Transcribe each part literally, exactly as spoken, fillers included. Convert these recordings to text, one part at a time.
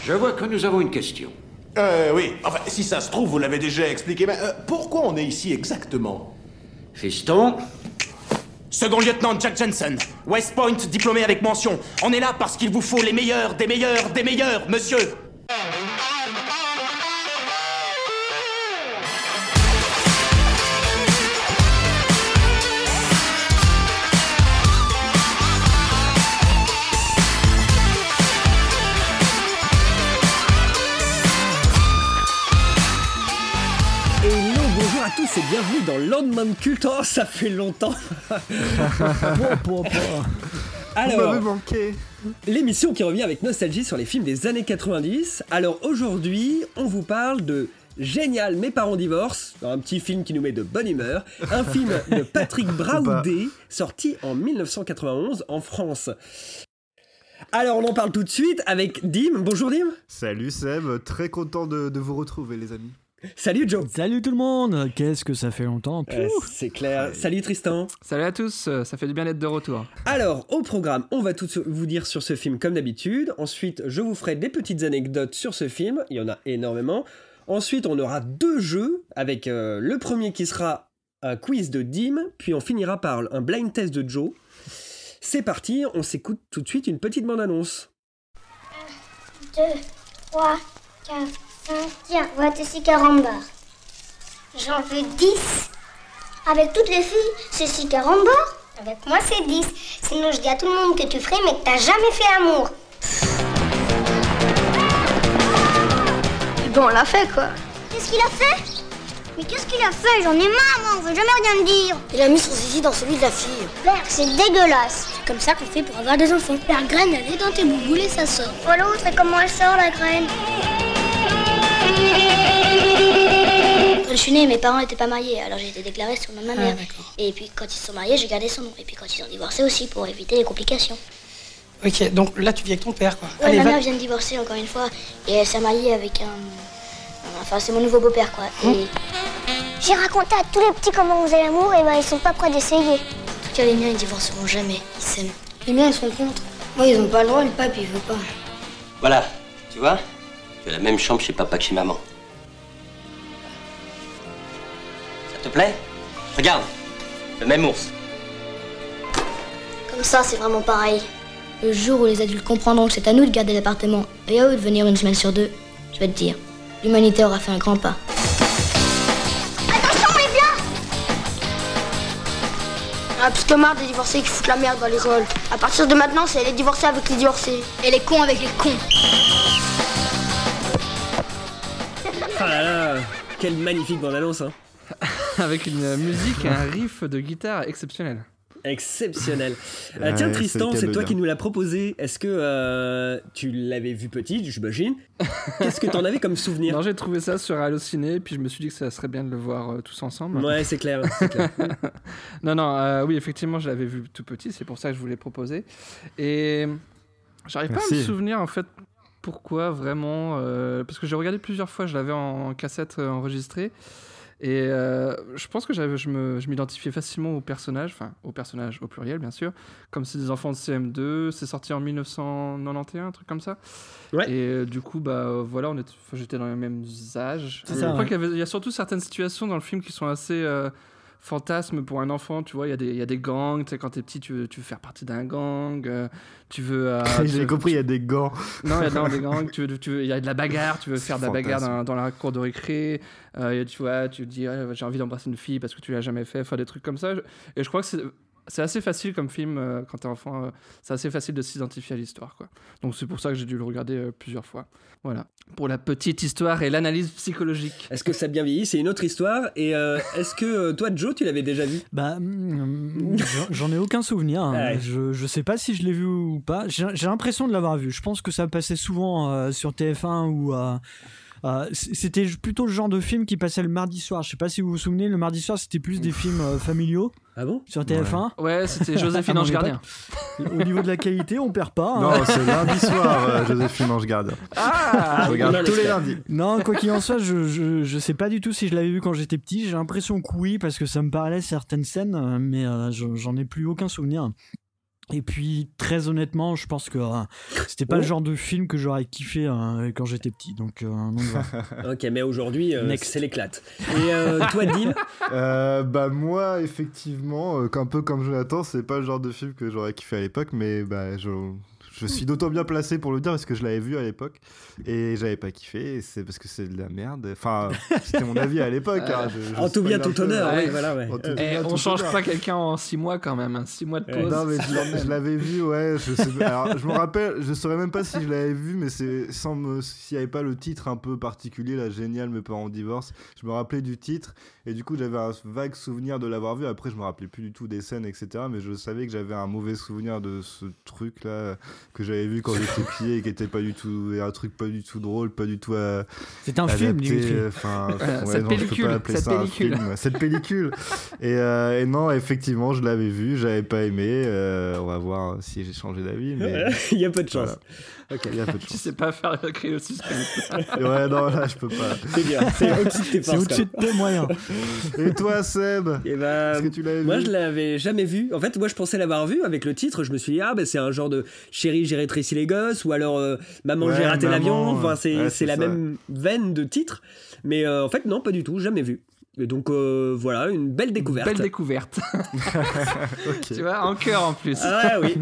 Je vois que nous avons une question. Euh, oui. Enfin, si ça se trouve, vous l'avez déjà expliqué, mais euh, pourquoi on est ici exactement? Fiston? Second lieutenant Jack Jensen, West Point, diplômé avec mention. On est là parce qu'il vous faut les meilleurs, des meilleurs, des meilleurs, monsieur. À tous et bienvenue dans Lendemain de culte. Oh, ça fait longtemps. bon, bon, bon. Alors, l'émission qui revient avec nostalgie sur les films des années quatre-vingt-dix. Alors aujourd'hui, on vous parle de Génial, mes parents divorcent, un petit film qui nous met de bonne humeur, un film de Patrick Braoudé, sorti en dix-neuf cent quatre-vingt-onze en France. Alors on en parle tout de suite avec Dim. Bonjour Dim. Salut Seb, très content de, de vous retrouver les amis. Salut Joe. Salut tout le monde. Qu'est-ce que ça fait longtemps. euh, C'est clair. Salut Tristan. Salut à tous, ça fait du bien d'être de retour. Alors, au programme, on va tout vous dire sur ce film comme d'habitude. Ensuite, je vous ferai des petites anecdotes sur ce film. Il y en a énormément. Ensuite, on aura deux jeux avec euh, le premier qui sera un quiz de Dim. Puis on finira par un blind test de Joe. C'est parti, on s'écoute tout de suite une petite bande-annonce. un, deux, trois, quatre... Tiens, voilà tes six carambars. J'en veux dix. Avec toutes les filles, c'est six carambars. Avec moi, c'est dix. Sinon, je dis à tout le monde que tu ferais, mais que t'as jamais fait l'amour. Bon, on l'a fait, quoi. Qu'est-ce qu'il a fait? Mais qu'est-ce qu'il a fait? J'en ai marre, moi, on veut jamais rien me dire. Il a mis son zizi dans celui de la fille. Père, c'est dégueulasse. C'est comme ça qu'on fait pour avoir des enfants. La graine, elle est dans tes bouboules et ça sort. Oh, l'autre, et comment elle sort, la graine? Quand je suis née, mes parents n'étaient pas mariés, alors j'ai été déclarée sur le nom de ma mère. Ah, et puis quand ils se sont mariés, j'ai gardé son nom. Et puis quand ils ont divorcé aussi, pour éviter les complications. Ok, donc là tu vis avec ton père, quoi. Ouais, Allez, ma va... mère vient de divorcer encore une fois, et elle s'est mariée avec un... Enfin, c'est mon nouveau beau-père, quoi. Et... Hum. J'ai raconté à tous les petits comment on faisait l'amour, et ben ils sont pas prêts d'essayer. En tout cas, les miens, ils divorceront jamais. Ils s'aiment. Les miens, ils sont contre. Moi, ils ont pas le droit, le pape, il veut pas. Voilà, tu vois, tu as la même chambre chez papa que chez maman. Ça te plaît? Regarde, le même ours. Comme ça, c'est vraiment pareil. Le jour où les adultes comprendront que c'est à nous de garder l'appartement et à eux de venir une semaine sur deux, je vais te dire, l'humanité aura fait un grand pas. Attention, les blancs! Ah, plus que marre des divorcés qui foutent la merde dans l'école. À partir de maintenant, c'est les divorcés avec les divorcés. Et les cons avec les cons. Ah là là, quelle magnifique bande-annonce, hein. Avec une musique et un riff de guitare exceptionnel. Exceptionnel. Ouais, euh, tiens Tristan, c'est, c'est c'est toi bien. qui nous l'as proposé. Est-ce que euh, tu l'avais vu petit, j'imagine? Qu'est-ce que t'en avais comme souvenir? Non, j'ai trouvé ça sur Allociné, puis je me suis dit que ça serait bien de le voir euh, tous ensemble. Ouais, c'est clair. C'est clair. non, non, euh, oui, effectivement, je l'avais vu tout petit, c'est pour ça que je voulais proposer. Et j'arrive pas Merci. à me souvenir, en fait, pourquoi vraiment. Euh, parce que j'ai regardé plusieurs fois, je l'avais en, en cassette euh, enregistrée. Et euh, je pense que j'avais, je, me, je m'identifiais facilement aux personnages, enfin aux personnages au pluriel bien sûr, comme c'est des enfants de C M deux, c'est sorti en dix-neuf cent quatre-vingt-onze, un truc comme ça. Ouais. Et euh, du coup, bah euh, voilà, on est, enfin, j'étais dans les mêmes âges. C'est je ça, crois ouais. qu'il y, avait, il y a surtout certaines situations dans le film qui sont assez euh, fantasmes pour un enfant, tu vois, il y a des, il y a des gangs, tu sais, quand t'es petit, tu veux, tu veux faire partie d'un gang, euh, tu veux... Euh, J'ai tu- compris, il y a des gants. non, il y a non, des gangs, tu veux, tu veux, il y a de la bagarre, tu veux faire de la bagarre dans, dans la cour de récré, euh, tu vois, tu te dis ah, j'ai envie d'embrasser une fille parce que tu l'as jamais fait, enfin des trucs comme ça. Et je crois que c'est, c'est assez facile comme film euh, quand t'es enfant, euh, c'est assez facile de s'identifier à l'histoire, quoi. Donc c'est pour ça que j'ai dû le regarder euh, plusieurs fois. Voilà, pour la petite histoire et l'analyse psychologique. Est-ce que ça a bien vieilli? C'est une autre histoire. Et euh, est-ce que euh, toi, Joe, tu l'avais déjà vu? Bah, mm, j'en- j'en ai aucun souvenir. hein. Ouais. Je, je sais pas si je l'ai vu ou pas. J'ai, j'ai l'impression de l'avoir vu. Je pense que ça passait souvent euh, sur T F un ou. Euh, euh, c- c'était plutôt le genre de film qui passait le mardi soir. Je sais pas si vous vous souvenez, le mardi soir c'était plus des films euh, familiaux Ah bon? sur T F un. Ouais, c'était Joséphine À mon Ange Gardien. Au niveau de la qualité, on perd pas. hein. Non, c'est lundi soir, euh, Joséphine Ange Gardien. Ah, Je regarde on en tous les espère. lundis. Non, quoi qu'il en soit, je, je, je sais pas du tout si je l'avais vu quand j'étais petit. J'ai l'impression que oui, parce que ça me parlait certaines scènes, euh, mais euh, je- j'en ai plus aucun souvenir. Et puis, très honnêtement, je pense que euh, c'était pas oh. le genre de film que j'aurais kiffé euh, quand j'étais petit. Donc, euh, donc voilà. Ok, mais aujourd'hui, euh, c'est l'éclate. Et euh, toi, Dim euh, Bah, moi, effectivement, euh, un peu comme Jonathan, c'est pas le genre de film que j'aurais kiffé à l'époque, mais bah, je. Je suis d'autant bien placé pour le dire parce que je l'avais vu à l'époque et j'avais pas kiffé. Et c'est parce que c'est de la merde. Enfin, c'était mon avis à l'époque. Hein. Je, je en tout bien, tout honneur. Ouais, voilà, ouais. Et bien, on change honneur. Pas quelqu'un en six mois quand même. Hein. Six mois de pause. Non, mais je, je l'avais vu, ouais. Je, sais, alors, je me rappelle, je saurais même pas si je l'avais vu, mais c'est sans me, s'il y avait pas le titre un peu particulier, là, génial, mes parents divorcent. Je me rappelais du titre et du coup, j'avais un vague souvenir de l'avoir vu. Après, je me rappelais plus du tout des scènes, et cetera. Mais je savais que j'avais un mauvais souvenir de ce truc-là. Que j'avais vu quand j'étais petit et qui était pas du tout un truc pas du tout drôle, pas du tout à c'est un film enfin euh, ouais, cette non, pellicule, je peux pas appeler ça pellicule. un film cette pellicule et, euh, et non effectivement je l'avais vu, j'avais pas aimé, euh, on va voir si j'ai changé d'avis mais il y a peu de chance. Voilà. Ok, il y a peu de chance. Tu sais pas faire créer le suspense. Ouais, non, là, je peux pas. C'est bien, c'est au-dessus de tes forces. C'est au-dessus de tes moyens. Et toi, Seb, et bah, est-ce que tu l'avais moi, vu? je l'avais jamais vu. En fait, moi, je pensais l'avoir vu avec le titre. Je me suis dit, ah, bah, c'est un genre de Chérie, j'ai rétréci les gosses, ou alors euh, Maman, ouais, j'ai raté maman, l'avion. Enfin, c'est, ouais, c'est, c'est la ça. même veine de titre. Mais euh, en fait, non, pas du tout, jamais vu. Et donc euh, voilà, une belle découverte. Belle découverte. Okay. Tu vois, en cœur en plus. Ah oui.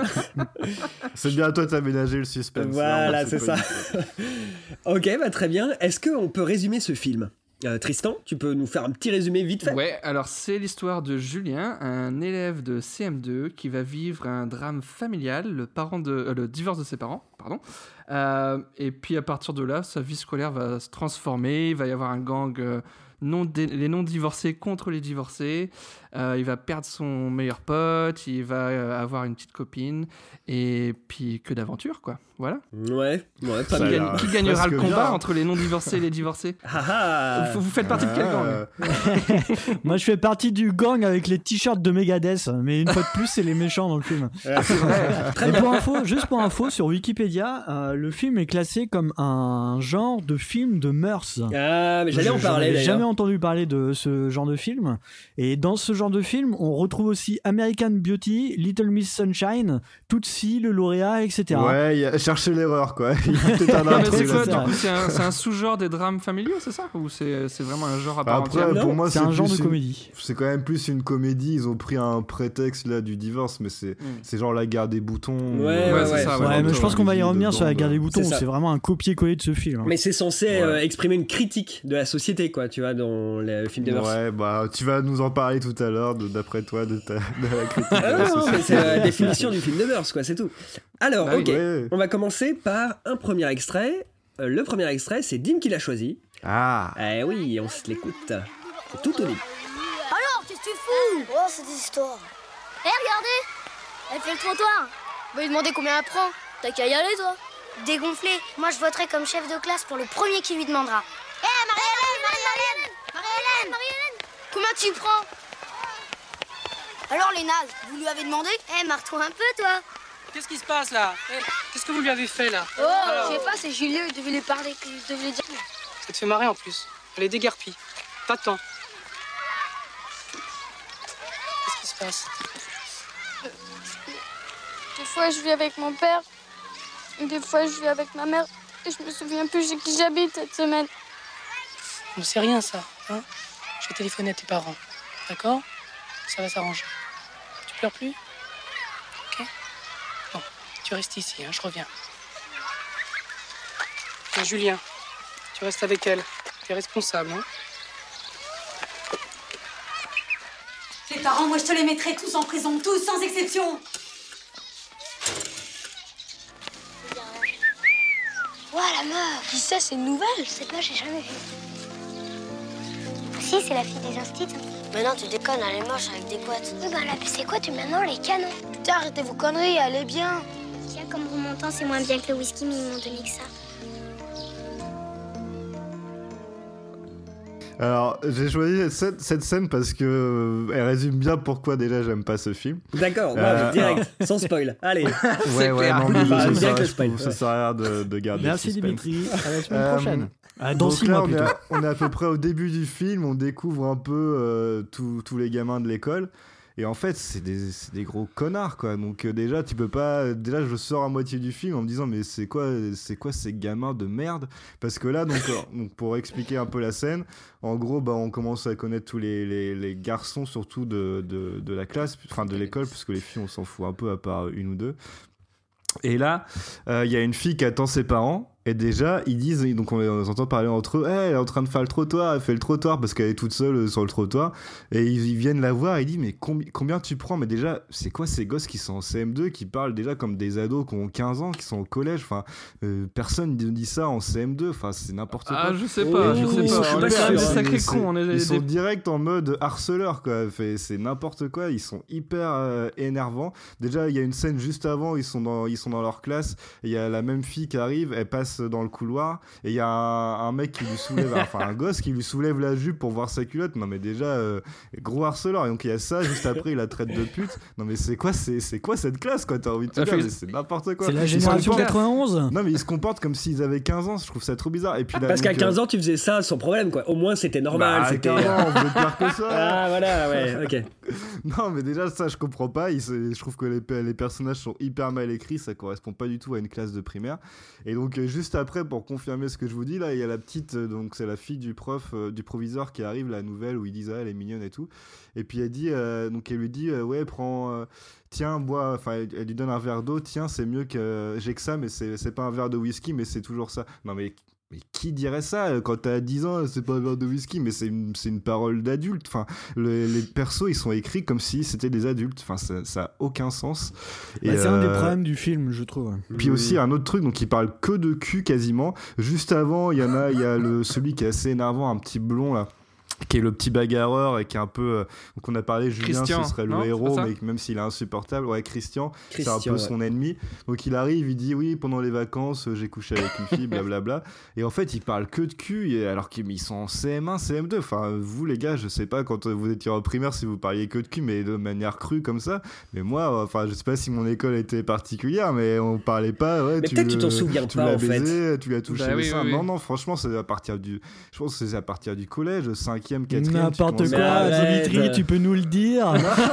C'est bien à toi de t'aménager le suspense. Voilà, c'est, c'est ça. Ok, bah très bien. Est-ce qu'on peut résumer ce film ? Euh, Tristan, tu peux nous faire un petit résumé vite fait ? Ouais, alors c'est l'histoire de Julien, un élève de C M deux qui va vivre un drame familial, le, parent de, euh, le divorce de ses parents, pardon. Euh, et puis à partir de là, sa vie scolaire va se transformer, il va y avoir un gang... Euh, Non dé- les non-divorcés contre les divorcés, euh, il va perdre son meilleur pote, il va euh, avoir une petite copine, et puis que d'aventure, quoi. Voilà. Ouais, ouais, pas qui, gagne, qui gagnera le combat bien. entre les non-divorcés et les divorcés? Ah ah. vous, vous faites partie ah. de quel gang? Moi, je fais partie du gang avec les t-shirts de Megadeth, mais une fois de plus, c'est les méchants dans le film. Ouais, c'est vrai. Très bien. Pour info, juste pour info, sur Wikipédia, euh, le film est classé comme un genre de film de mœurs. Ah, mais j'allais en parler J'ai d'ailleurs. jamais entendu parler de ce genre de film. Et dans ce genre de film, on retrouve aussi American Beauty, Little Miss Sunshine, Tootsie, le lauréat, et cetera. Ouais, y a... cherchez l'erreur, quoi. Il y a peut-être un non, mais intro, c'est quoi, ça. du coup, c'est un, c'est un sous-genre des drames familiaux, c'est ça? Ou c'est, c'est vraiment un genre à part Après, entière? pour moi, c'est, c'est un genre de une... comédie. C'est quand même plus une comédie. Ils ont pris un prétexte là du divorce, mais c'est, mm. c'est genre la guerre des boutons. Ouais, ouais, ouais, c'est ça. Ouais, ouais, mais je pense qu'on va y revenir dedans, sur la guerre des boutons. C'est, c'est vraiment un copier-coller de ce film. Hein. Mais c'est censé ouais. euh, exprimer une critique de la société, quoi, tu vois, dans le film des mœurs. Ouais, bah, tu vas nous en parler tout à l'heure, de, d'après toi, de, ta, de la critique. Ah de la non, mais c'est la définition du film de mœurs, quoi, c'est tout. Alors, bah, ok, ouais. on va commencer par un premier extrait. Euh, le premier extrait, c'est Dim qui l'a choisi. Ah. Eh oui, on se l'écoute. C'est tout au début. Alors, qu'est-ce que tu fous? Oh, c'est des histoires. Hé, hey, regardez, elle fait le trottoir. Va lui demander combien elle prend. T'as qu'à y aller, toi. Dégonflé, moi je voterai comme chef de classe pour le premier qui lui demandera. Hé, hey, Marie-Hélène, Marie-Hélène, Marie-Hélène, Marie-Hélène, combien tu prends? Alors, les nazes, vous lui avez demandé? Eh, hey, marre-toi un peu, toi. Qu'est-ce qui se passe, là? Qu'est-ce que vous lui avez fait, là? Oh, je sais pas, c'est Julien, je devais lui parler, je devais lui dire. Ça te fait marrer, en plus. Elle est déguerpie. Pas de temps. Qu'est-ce qui se passe? Des fois, je vis avec mon père. Des fois, je vis avec ma mère. Et je me souviens plus chez qui j'habite cette semaine. On sait rien, ça. Hein? Je vais téléphoner à tes parents. D'accord? Ça va s'arranger. Tu pleures plus? Ok? Bon, tu restes ici, hein, je reviens. Et Julien, tu restes avec elle. Tu es responsable, hein? Tes parents, moi je te les mettrai tous en prison, tous, sans exception. Ouah, la meuf! Qui c'est, c'est une nouvelle? Je sais pas, j'ai jamais vu. Si, c'est la fille des instits. Mais non, tu déconnes, elle est moche avec des couettes. Oui, bah la c'est quoi, tu maintenant les canons? Putain, arrêtez vos conneries, elle est bien. Tiens, comme remontant, c'est moins bien que le whisky, mais ils m'ont donné que ça. Alors, j'ai choisi cette, cette scène parce que euh, elle résume bien pourquoi déjà j'aime pas ce film. D'accord, Euh, ouais, direct, sans spoil. Allez. Ouais, ouais, non, mais Bah, je- bien ça, que je spoil, trouve, ça ouais. sert à rien de, de garder Merci le suspense. Dimitri, à la semaine Euh, prochaine. Ah, dans donc six là, mois on est, plutôt. à, on est à peu près au début du film, on découvre un peu euh, tous tous les gamins de l'école. Et en fait, c'est des, c'est des gros connards, quoi. Donc, euh, déjà, tu peux pas. Déjà, je sors à moitié du film en me disant, mais c'est quoi, c'est quoi ces gamins de merde? Parce que là, donc, euh, donc, pour expliquer un peu la scène, en gros, bah, on commence à connaître tous les, les, les garçons, surtout de, de, de la classe, enfin de l'école, puisque les filles, on s'en fout un peu, à part une ou deux. Et là, il euh, y a une fille qui attend ses parents. Et déjà, ils disent, donc on les entend parler entre eux, hey, elle est en train de faire le trottoir, elle fait le trottoir parce qu'elle est toute seule sur le trottoir. Et ils, ils viennent la voir, ils disent, mais combi- combien tu prends? Mais déjà, c'est quoi ces gosses qui sont en C M deux, qui parlent déjà comme des ados qui ont quinze ans, qui sont au collège? Enfin, euh, personne ne dit ça en C M deux, enfin, c'est n'importe quoi. Ah, je sais pas, je sais pas. On est quand même des sacrés cons. On est Ils des... sont direct en mode harceleur, quoi. Fait, c'est n'importe quoi, ils sont hyper euh, énervants. Déjà, il y a une scène juste avant, ils sont dans, ils sont dans leur classe, il y a la même fille qui arrive, elle passe dans le couloir. Et il y a un, un mec qui lui soulève, enfin un gosse qui lui soulève la jupe pour voir sa culotte. Non mais déjà euh, gros harceleur. Et donc il y a ça, juste après il la traite de pute. Non mais c'est quoi, c'est, c'est quoi cette classe, quoi? T'as envie de te dire, mais c'est n'importe quoi. C'est la génération quatre-vingt-onze. Non mais ils se comportent comme s'ils avaient quinze ans. Je trouve ça trop bizarre. Et puis là, parce donc, qu'à quinze ans tu faisais ça sans problème, quoi. Au moins c'était normal. Bah, c'était quinze ans, on faisait pire que ça. Ah voilà, ouais, ok. Non mais déjà ça je comprends pas. Il, je trouve que les, les personnages sont hyper mal écrits. Ça correspond pas du tout à une classe de primaire. Et donc euh, juste après, pour confirmer ce que je vous dis, là il y a la petite, euh, donc c'est la fille du prof, euh, du proviseur qui arrive, la nouvelle, où ils disent ah elle est mignonne et tout. Et puis elle dit, euh, donc elle lui dit euh, ouais prends, euh, tiens bois, enfin elle, elle lui donne un verre d'eau, tiens c'est mieux que euh, j'ai que ça, mais c'est, c'est pas un verre de whisky, mais c'est toujours ça. Non mais Mais qui dirait ça quand t'as dix ans? C'est pas un verre de whisky, mais c'est une, c'est une parole d'adulte. Enfin, le, les persos, ils sont écrits comme si c'était des adultes. Enfin, ça, ça a aucun sens. Et bah, c'est euh... un des problèmes du film, je trouve. Puis aussi, un autre truc, donc il parle que de cul quasiment. Juste avant, il y en a, il y a le, celui qui est assez énervant, un petit blond là, qui est le petit bagarreur et qui est un peu euh, donc on a parlé Julien, Christian, ce serait le non, héros, mais même s'il est insupportable, ouais, Christian, Christian c'est un peu ouais. son ennemi. Donc il arrive, il dit oui pendant les vacances j'ai couché avec une fille, blablabla, et en fait il parle que de cul, et alors qu'ils sont en C M un, C M deux. Enfin vous les gars, je sais pas quand vous étiez en primaire si vous parliez que de cul, mais de manière crue comme ça. Mais moi, enfin je sais pas si mon école était particulière, mais on parlait pas. Ouais, mais tu peut-être le, tu t'en souviens tu pas l'as en baisé, fait. Tu l'as touché bah, le oui, sein. oui, Non oui. non, franchement c'est à partir du, je pense que c'est à partir du collège, cinquième, quatrième. N'importe quoi, Dimitri, tu peux nous le dire.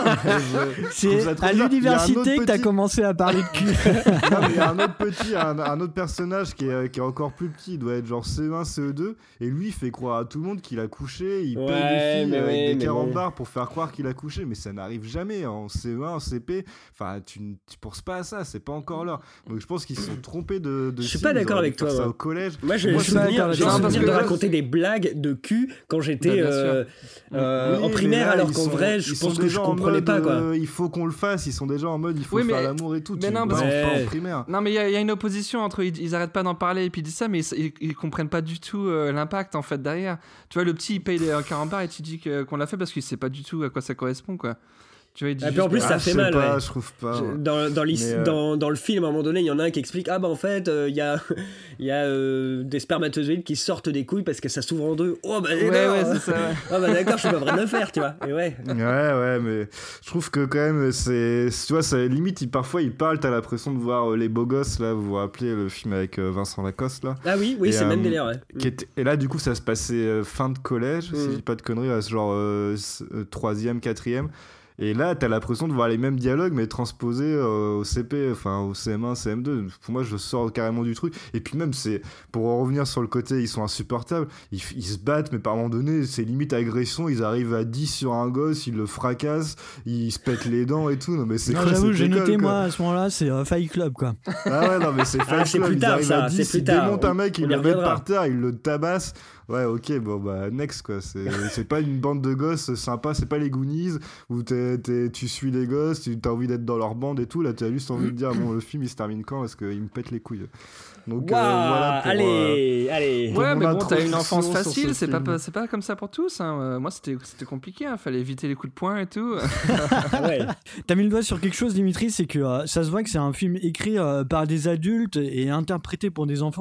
C'est à l'université que t'as petit... commencé à parler de cul. Non, mais il y a un autre petit, un, un autre personnage qui est, qui est encore plus petit, il doit être genre C un, C E deux, et lui il fait croire à tout le monde qu'il a couché, il ouais, paye des filles avec oui, des carambars bon. pour faire croire qu'il a couché, mais ça n'arrive jamais en C E un, en C P. Enfin, tu ne penses pas à ça, c'est pas encore l'heure. Donc je pense qu'ils se sont trompés de. de je suis pas d'accord avec toi. Ça ouais. au collège. Moi, je, moi, je me souviens, j'ai souvenir de raconter des blagues de cul quand j'étais. Euh, euh, oui, en primaire, là, alors qu'en sont, vrai, je pense que je comprenais mode, pas quoi. Euh, il faut qu'on le fasse, ils sont déjà en mode il faut oui, mais, faire l'amour et tout. Mais tu non, parce ouais. pas en primaire. Non, mais il y, y a une opposition entre ils, ils arrêtent pas d'en parler et puis ils disent ça, mais ils, ils, ils comprennent pas du tout euh, l'impact en fait derrière. Tu vois, le petit il paye des carambars et tu dis que, qu'on l'a fait parce qu'il sait pas du tout à quoi ça correspond quoi. Tu vois, il dit et puis juste, en plus, ah, ça fait je mal. Pas, ouais. Je trouve pas. Je, dans, dans, euh... dans, dans le film, à un moment donné, il y en a un qui explique ah bah en fait, il euh, y a, y a euh, des spermatozoïdes qui sortent des couilles parce que ça s'ouvre en deux. Oh bah ouais, ouais, c'est ça. Ouais. Ah bah d'accord, je suis pas vrai de le faire, tu vois. Et ouais. Ouais, ouais, mais je trouve que quand même, c'est, tu vois, ça limite. Il, parfois, ils parlent. T'as l'impression de voir euh, les beaux gosses là. Vous vous rappelez le film avec euh, Vincent Lacoste là? Ah oui, oui, et, c'est euh, même délire. Ouais. Qui était, et là, du coup, ça se passait euh, fin de collège, mm. si je dis pas de conneries, là, genre euh, troisième, quatrième. Et là, t'as l'impression de voir les mêmes dialogues, mais transposés euh, au C P, enfin au C M un, C M deux. Pour moi, je sors carrément du truc. Et puis même, c'est pour en revenir sur le côté, ils sont insupportables. Ils, ils se battent, mais par un moment donné, c'est limite agression. Ils arrivent à dix sur un gosse, ils le fracassent, ils se pètent les dents et tout. Non, mais c'est non, quoi, j'avoue, j'ai école, noté, quoi. moi, à ce moment-là, c'est euh, Fight Club, quoi. Ah ouais, non, mais c'est Fight ah, c'est Club. Plus tard, ils ça, à dix, c'est plus ils tard. démontent un mec, on, ils on le mettent par terre, ils le tabassent. Ouais, ok, bon, bah, next, quoi. C'est, c'est pas une bande de gosses sympa, c'est pas les Goonies où t'es, t'es, tu suis les gosses, tu as envie d'être dans leur bande et tout. Là, tu as juste envie de dire, bon, le film il se termine quand? Parce qu'ils me pètent les couilles. Donc, wow, euh, voilà. Pour, allez, euh, allez. Ouais, mais bon, t'as une enfance facile, c'est pas, c'est pas comme ça pour tous. Hein. Euh, moi, c'était, c'était compliqué, hein. Fallait éviter les coups de poing et tout. Ouais. T'as mis le doigt sur quelque chose, Dimitri, c'est que euh, ça se voit que c'est un film écrit euh, par des adultes et interprété pour des enfants.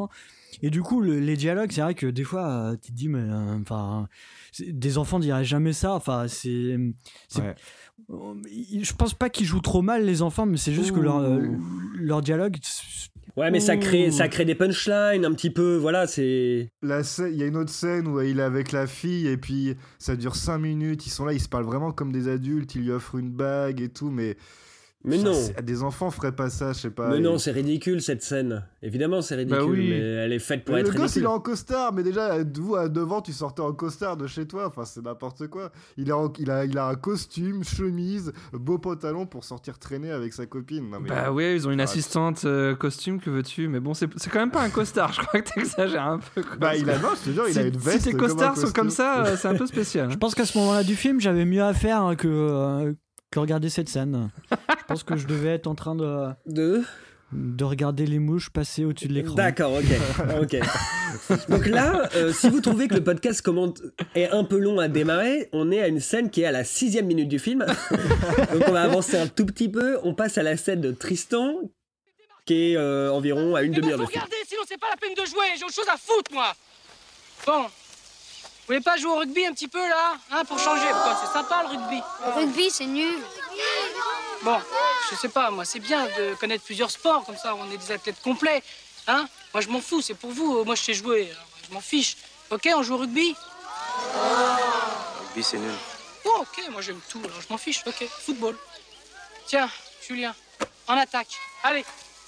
et du coup le, les dialogues, c'est vrai que des fois euh, tu te dis mais enfin euh, des enfants diraient jamais ça, enfin c'est, c'est ouais. Je pense pas qu'ils jouent trop mal les enfants, mais c'est juste Ouh. que leur euh, leur dialogue. Ouais, mais ça crée, ça crée des punchlines un petit peu, voilà, c'est... La scène, il y a une autre scène où il est avec la fille, et puis ça dure cinq minutes, ils sont là, ils se parlent vraiment comme des adultes, il lui offre une bague et tout, mais... Mais non. Des enfants feraient pas ça, je sais pas. Mais et... non, c'est ridicule cette scène. Évidemment, c'est ridicule, bah oui. mais elle est faite pour mais être le gosse, ridicule. il est en costard, mais déjà, vous, à devant, tu sortais en costard de chez toi. Enfin, c'est n'importe quoi. Il a, en... il a, il a un costume, chemise, beau pantalon pour sortir traîner avec sa copine. Non, mais... Bah ouais, ils ont une assistante euh, costume, que veux-tu? Mais bon, c'est, c'est quand même pas un costard. Je crois que t'exagères un peu. Quoi. Bah, il a, non, je te jure, il si, a une veste. Si tes costards sont comme ça, euh, c'est un peu spécial. Je pense qu'à ce moment-là du film, j'avais mieux à faire que. Euh... que regarder cette scène. Je pense que je devais être en train de de de regarder les mouches passer au-dessus de l'écran. D'accord, ok, ok. Donc là, euh, si vous trouvez que le podcast commente est un peu long à démarrer, on est à une scène qui est à la sixième minute du film. Donc on va avancer un tout petit peu. On passe à la scène de Tristan, qui est euh, environ à une Mais demi-heure bon, de film. Regardez, sinon c'est pas la peine de jouer. J'ai autre chose à foutre, moi. Bon. Vous voulez pas jouer au rugby un petit peu, là, hein, pour changer? Pourquoi? C'est sympa, le rugby. Le rugby, c'est nul. Bon, je sais pas, moi, c'est bien de connaître plusieurs sports, comme ça, on est des athlètes complets, hein. Moi, je m'en fous, c'est pour vous. Moi, je sais jouer, alors, je m'en fiche. Ok, on joue au rugby? Le rugby, c'est nul. Oh, ok, moi, j'aime tout, alors je m'en fiche. Ok, football. Tiens, Julien, en attaque. Allez.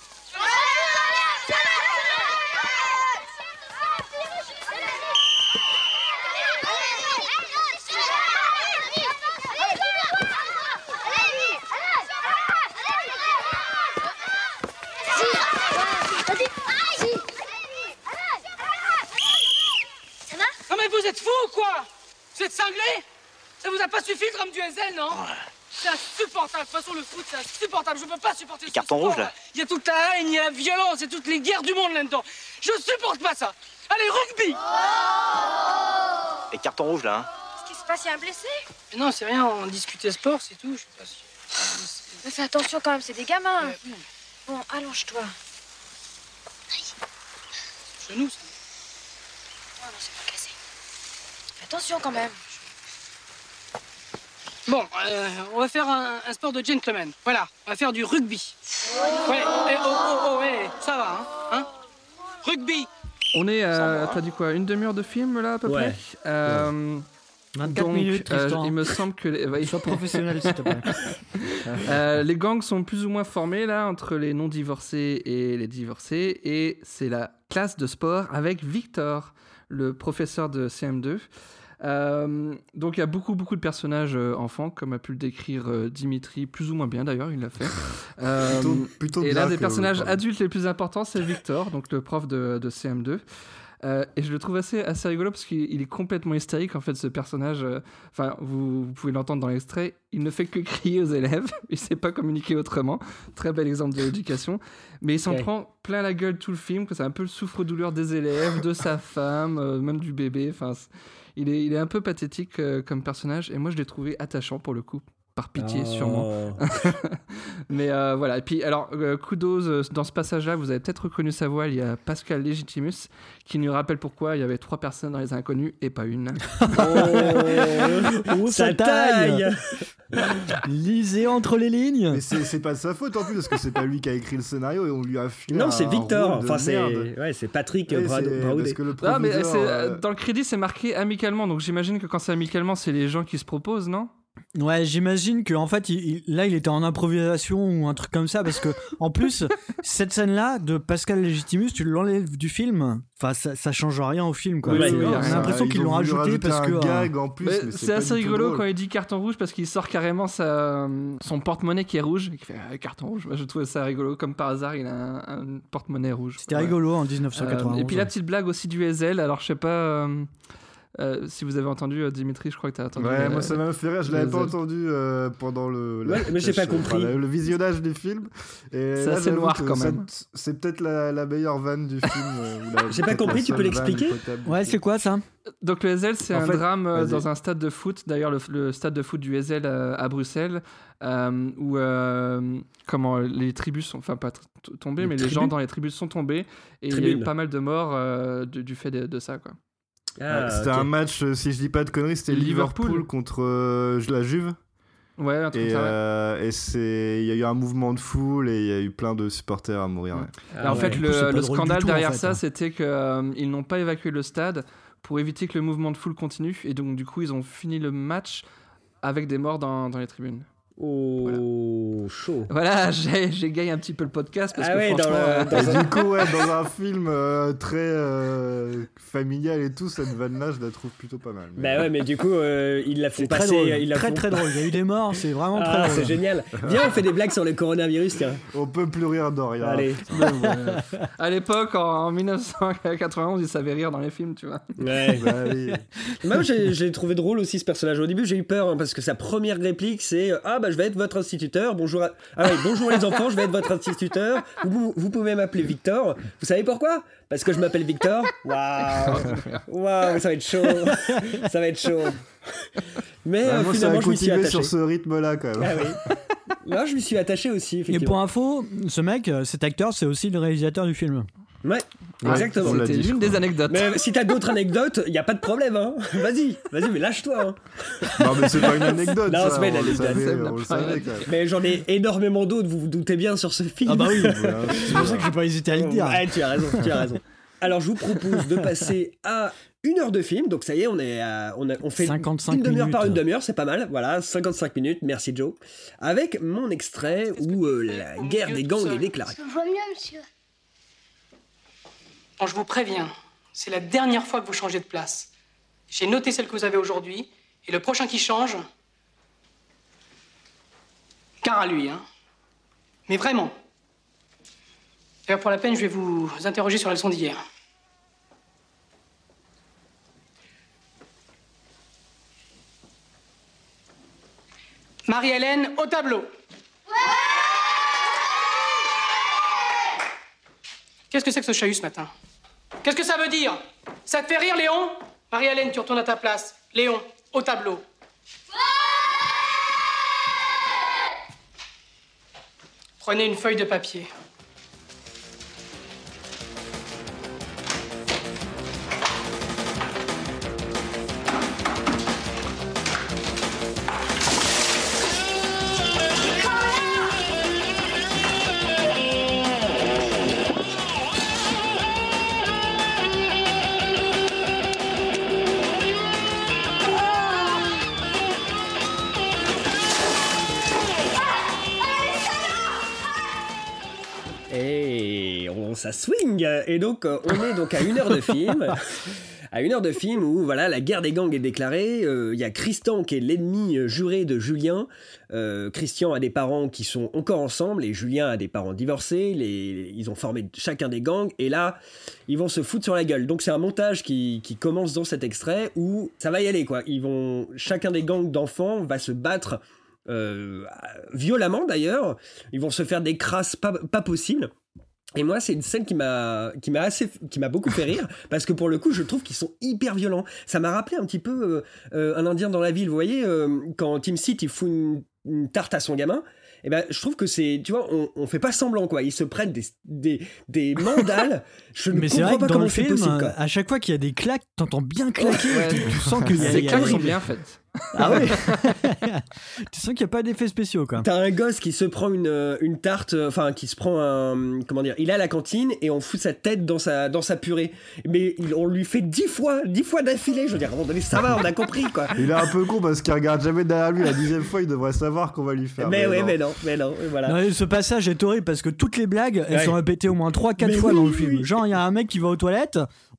Vous êtes fous ou quoi? Vous êtes cinglés? Ça vous a pas suffi le drame du S L, non? Ouais. C'est insupportable. De toute façon, le foot, c'est insupportable. Je peux pas supporter ce carton rouge, là. Il y a toute la haine, il y a la violence, il y a toutes les guerres du monde là-dedans. Je supporte pas ça. Allez, rugby! Oh les cartons rouges, là, hein? Qu'est-ce qui se passe? Il y a un blessé? Mais non, c'est rien. On discutait sport, c'est tout. Je sais pas si... Mais fais attention quand même, c'est des gamins. Ouais. Bon, allonge-toi. C'est genou, ça. Non, non, c'est pas cassé. Attention quand même. Bon, euh, on va faire un, un sport de gentleman. Voilà, on va faire du rugby. Ouais, eh, oh, oh, oh, ouais, ça va, hein, hein? Rugby. On est à, t'as dit quoi, une demi-heure de film là à peu ouais. près euh, vingt-quatre donc, minutes, Tristan. Euh, il me semble que... Les... Ouais, sois professionnel, s'il te plaît. euh, les gangs sont plus ou moins formés là entre les non-divorcés et les divorcés. Et c'est la classe de sport avec Victor, le professeur de C M deux. Euh, donc il y a beaucoup beaucoup de personnages euh, enfants, comme a pu le décrire euh, Dimitri, plus ou moins bien d'ailleurs, il l'a fait. Euh, plutôt, plutôt et l'un des que, personnages pardon. adultes les plus importants, c'est Victor, donc le prof de, de C M deux. Euh, et je le trouve assez, assez rigolo parce qu'il il est complètement hystérique en fait, ce personnage. Enfin, euh, vous, vous pouvez l'entendre dans l'extrait. Il ne fait que crier aux élèves. Il ne sait pas communiquer autrement. Très bel exemple de l'éducation. Mais il s'en okay. prend plein la gueule tout le film. Que c'est un peu le souffre-douleur des élèves, de sa femme, euh, même du bébé. Enfin, il est, il est un peu pathétique euh, comme personnage. Et moi, je l'ai trouvé attachant pour le coup. Par pitié, oh. sûrement. Mais euh, voilà. Et puis, alors, euh, kudos, euh, dans ce passage-là, vous avez peut-être reconnu sa voix. Il y a Pascal Légitimus qui nous rappelle pourquoi il y avait trois personnes dans Les Inconnus et pas une. Oh, sa taille. Lisez entre les lignes. Mais c'est, c'est pas de sa faute en plus, parce que c'est pas lui qui a écrit le scénario et on lui a filé. Non, un, c'est Victor. Un enfin, c'est... Merde. Ouais, c'est Patrick ouais, Braudel. C'est... Le non, mais c'est, euh... dans le crédit, c'est marqué amicalement. Donc j'imagine que quand c'est amicalement, c'est les gens qui se proposent, non? Ouais, j'imagine que en fait, il, il, là, il était en improvisation ou un truc comme ça, parce que en plus, cette scène-là de Pascal Légitimus, tu l'enlèves du film. Enfin, ça, ça change rien au film, quoi. Oui, c'est, oui, on a l'impression qu'ils l'ont rajouté parce que. Gag en plus, mais mais c'est, c'est assez rigolo drôle. quand il dit carton rouge parce qu'il sort carrément sa, son porte-monnaie qui est rouge et qui fait ah, carton rouge. Moi, je trouvais ça rigolo. Comme par hasard, il a un, un porte-monnaie rouge. C'était ouais. rigolo en dix-neuf cent quatre-vingt-onze. Euh, et puis la petite blague aussi du S L. Alors, je sais pas. Euh, Euh, si vous avez entendu, euh, Dimitri, je crois que tu as entendu. Ouais, euh, moi ça m'a fait rire, je l'avais pas entendu euh, pendant le, ouais, mais j'ai pas compris. Enfin, le, le visionnage du film. Et c'est là, assez noir quand ça, même. C'est peut-être la, la meilleure vanne du film. Euh, j'ai pas compris, tu peux l'expliquer? Ouais, c'est quoi ça? Donc le Heysel, c'est en un fait, drame euh, vas-y. dans un stade de foot. D'ailleurs, le, le stade de foot du Heysel euh, à Bruxelles, euh, où euh, comment les tribus sont, enfin pas t- tombés, les mais tribus les gens dans les tribus sont tombés et il y a eu pas mal de morts euh, du, du fait de, de ça, quoi. Ah, c'était okay. un match, euh, si je dis pas de conneries, c'était Liverpool, Liverpool contre euh, la Juve. Ouais, un truc et, ça, ouais. euh, et c'est, il y a eu un mouvement de foule et il y a eu plein de supporters à mourir. Ouais. Ah, en ouais. fait, le, le scandale tout, derrière en fait, ça, hein. c'était qu'ils euh, n'ont pas évacué le stade pour éviter que le mouvement de foule continue. Et donc, du coup, ils ont fini le match avec des morts dans, dans les tribunes. Oh, voilà. chaud. Voilà, j'ai, j'ai gagné un petit peu le podcast parce ah que ouais, franchement... dans, le, dans un... du coup, ouais, dans un film euh, très euh, familial et tout, cette vanne-là, je la trouve plutôt pas mal. Mais... Bah ouais, mais du coup, euh, il la font passer... Très, drôle. Il la très, font... très drôle. Il y a eu des morts, c'est vraiment ah, très drôle. C'est génial. Viens, on fait des blagues sur le coronavirus, tiens. On peut plus rire de rien. Allez. À l'époque, en, en dix-neuf cent quatre-vingt-onze, ils savaient rire dans les films, tu vois. Ouais. Bah oui. Moi, j'ai, j'ai trouvé drôle aussi ce personnage. Au début, j'ai eu peur, hein, parce que sa première réplique, c'est « Ah, bah, je vais être votre instituteur. Bonjour, à... ah ouais, bonjour les enfants, je vais être votre instituteur. Vous, vous pouvez m'appeler Victor. Vous savez pourquoi? Parce que je m'appelle Victor. Waouh, waouh, ça va être chaud. Ça va être chaud. Mais bah, euh, moi, finalement, ça a je me suis attaché sur ce rythme-là, quand même. Ah oui. Là, je me suis attaché aussi. Et pour info, ce mec, cet acteur, c'est aussi le réalisateur du film. Ouais, ouais, exactement. C'était l'une des anecdotes. Mais si t'as d'autres anecdotes, y a pas de problème, hein. Vas-y, vas-y, mais lâche-toi. Hein. Non, mais c'est pas une anecdote. Non, ça, c'est pas une anecdote. Savait, on le savait, quand même. Mais j'en ai énormément d'autres, vous vous doutez bien sur ce film. Ah bah oui, c'est pour ça que j'ai pas hésité à le dire. Ouais, tu as raison, tu as raison. Alors, je vous propose de passer à une heure de film. Donc, ça y est, on, est à, on, a, on fait cinquante-cinq une demi-heure minutes. par une demi-heure, c'est pas mal. Voilà, cinquante-cinq minutes, merci Joe. Avec mon extrait où euh, la guerre des gangs est déclarée. Je vois mieux, monsieur. Bon, je vous préviens, c'est la dernière fois que vous changez de place. J'ai noté celle que vous avez aujourd'hui, et le prochain qui change... Car à lui, hein. Mais vraiment. D'ailleurs, pour la peine, je vais vous interroger sur la leçon d'hier. Marie-Hélène, au tableau. Ouais. Qu'est-ce que c'est que ce chahut ce matin? Qu'est-ce que ça veut dire? Ça te fait rire, Léon? Marie-Hélène, tu retournes à ta place. Léon, au tableau. Ouais. Prenez une feuille de papier. Ça swing. Et donc euh, on est donc à une heure de film à une heure de film où voilà la guerre des gangs est déclarée. Il euh, y a Tristan qui est l'ennemi juré de Julien. euh, Christian a des parents qui sont encore ensemble et Julien a des parents divorcés. Les, ils ont formé chacun des gangs et là ils vont se foutre sur la gueule. Donc c'est un montage qui, qui commence dans cet extrait où ça va y aller quoi. Ils vont, chacun des gangs d'enfants va se battre euh, violemment d'ailleurs. Ils vont se faire des crasses pas, pas possibles. Et moi, c'est une scène qui m'a, qui m'a assez, qui m'a beaucoup fait rire, parce que pour le coup, je trouve qu'ils sont hyper violents. Ça m'a rappelé un petit peu euh, euh, un Indien dans la ville. Vous voyez, euh, quand Tim Seat il fout une, une tarte à son gamin, et ben, je trouve que c'est, tu vois, on, on fait pas semblant quoi. Ils se prennent des, des, des mandales. Je ne Mais c'est comprends vrai pas que dans comment le c'est film, possible. Quoi. À chaque fois qu'il y a des claques, t'entends bien claquer. Ouais. Tu, tu sens que ces claques sont bien faites. Ah ouais. Tu sens qu'il n'y a pas d'effets spéciaux quoi. T'as un gosse qui se prend une, une tarte, enfin qui se prend un, comment dire, il est à la cantine et on fout sa tête dans sa, dans sa purée. Mais il, on lui fait dix fois, dix fois d'affilée. Je veux dire, à un moment donné, ça va, on a compris quoi. Il est un peu con parce qu'il regarde jamais derrière lui. La dixième fois, il devrait savoir qu'on va lui faire. Mais, mais ouais, non. mais non, mais non, voilà. Non, ce passage est horrible parce que toutes les blagues, elles ouais. sont répétées au moins trois quatre mais fois oui, dans le oui, film. oui. Genre, il y a un mec qui va aux toilettes.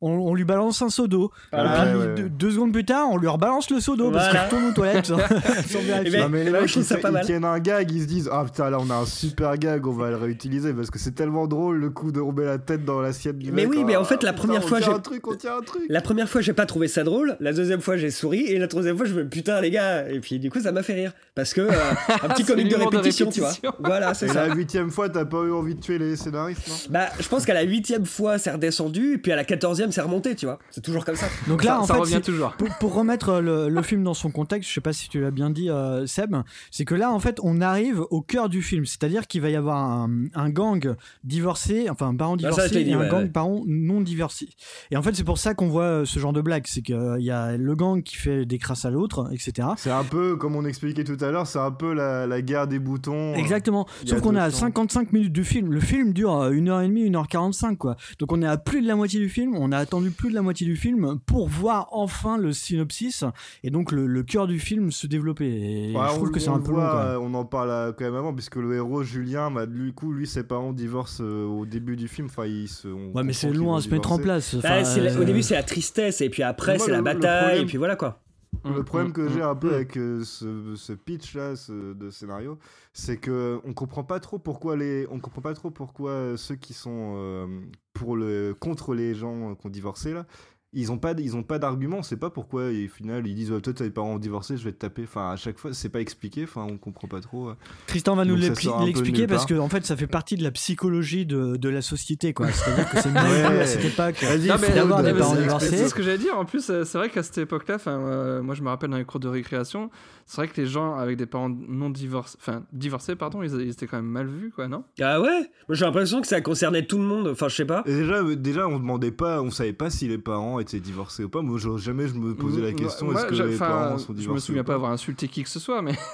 on, on lui balance un seau d'eau. Voilà. Et puis, Ouais, ouais. deux, deux secondes plus tard, on lui rebalance le seau d'eau Voilà. parce qu'il retourne aux toilettes. sans- sans vérifier. Non, mais les bah, mecs, je trouve ils, ça pas ils mal. tiennent un gag, ils se disent ah putain là on a un super gag, on va le réutiliser parce que c'est tellement drôle le coup de remettre la tête dans l'assiette du Mais mec. oui, mais en Ah, fait, la putain, première on fois, tient j'ai- un truc, on tient un truc. La première fois, j'ai pas trouvé ça drôle. La deuxième fois, j'ai souri. Et la troisième fois, je me putain, les gars. Et puis, du coup, ça m'a fait rire. Parce que, euh, un petit C'est comique de l'humour de répétition, tu vois. répétition. Voilà, c'est Et ça. la huitième fois, t'as pas eu envie de tuer les scénaristes, non? Bah, je pense qu'à la huitième fois, c'est redescendu. Et puis, à la quatorzième, c'est remonté, tu vois. C'est toujours comme ça. Donc là, Ça- en ça fait, revient c'est- toujours. Pour, pour remettre le, le film dans son contexte, je sais pas si tu l'as bien dit, euh, Seb, c'est que là, en fait, on arrive au cœur du film. C'est-à-dire qu'il va y avoir un, un gang divorcé, enfin un parent Ah, ça, divorcé je l'ai dit, et un ouais, gang ouais. parent non divorcé. Et en fait, c'est pour ça qu'on voit euh, ce genre de blague. C'est qu'il y a le gang qui fait des crasses à l'autre, et cetera. C'est un peu, comme on expliquait tout à l'heure, c'est un peu la, la guerre des boutons. Exactement. Il y a Sauf qu'on deux est à temps. cinquante-cinq minutes du film. Le film dure euh, une heure trente, une heure quarante-cinq, quoi. Donc on est à plus de la moitié du film. On a attendu plus de la moitié du film pour voir enfin le synopsis et donc le, le cœur du film se développer. Et Ouais, je trouve on- que c'est on un le peu voit, long, quand même. euh, on en parle euh, quand même avant, puisque le héros Julien, bah, du coup, lui, ses parents divorcent euh, au début du film. Enfin, ils se. on Ouais, mais c'est comprend qu'ils long vont à se mettre en divorcer. place. Bah, Enfin, c'est la- Au euh, début, c'est la tristesse. Et puis après, Moi, c'est la le- le bataille. problème- Et puis voilà, quoi. Le problème que j'ai un peu Mm. avec euh, ce, ce pitch là, ce, de scénario, c'est que on comprend pas trop pourquoi les, on comprend pas trop pourquoi euh, ceux qui sont euh, pour le contre les gens qui ont divorcé là, ils ont pas, ils ont pas d'argument. On sait pas pourquoi. Et au final, ils disent ouais, toi t'as des parents divorcés, je vais te taper. Enfin, à chaque fois, c'est pas expliqué. Enfin, on comprend pas trop. euh. Tristan va nous Donc, ça l'expli- sort un peu de l'expliquer nulle parce part. que en fait ça fait partie de la psychologie de, de la société, quoi. C'est-à-dire que c'est mal Ouais. vu à cette époque Vas-y, Non, mais- d'avoir Freud. des mais parents c'est- divorcés. C'est ce que j'allais dire. En plus, euh, c'est vrai qu'à cette époque-là, enfin, euh, moi je me rappelle dans les cours de récréation, c'est vrai que les gens avec des parents non divorcés, enfin divorcés, pardon, ils, ils étaient quand même mal vus, quoi, non? Ah ouais? Moi, j'ai l'impression que ça concernait tout le monde. Enfin, je sais pas. Et déjà, euh, déjà, on demandait pas, on savait pas si les parents étaient divorcés ou pas. Moi, genre, jamais je me posais la Mm, question moi, est-ce que je- les enfin, parents sont divorcés Je me souviens ou pas avoir insulté qui que ce soit, mais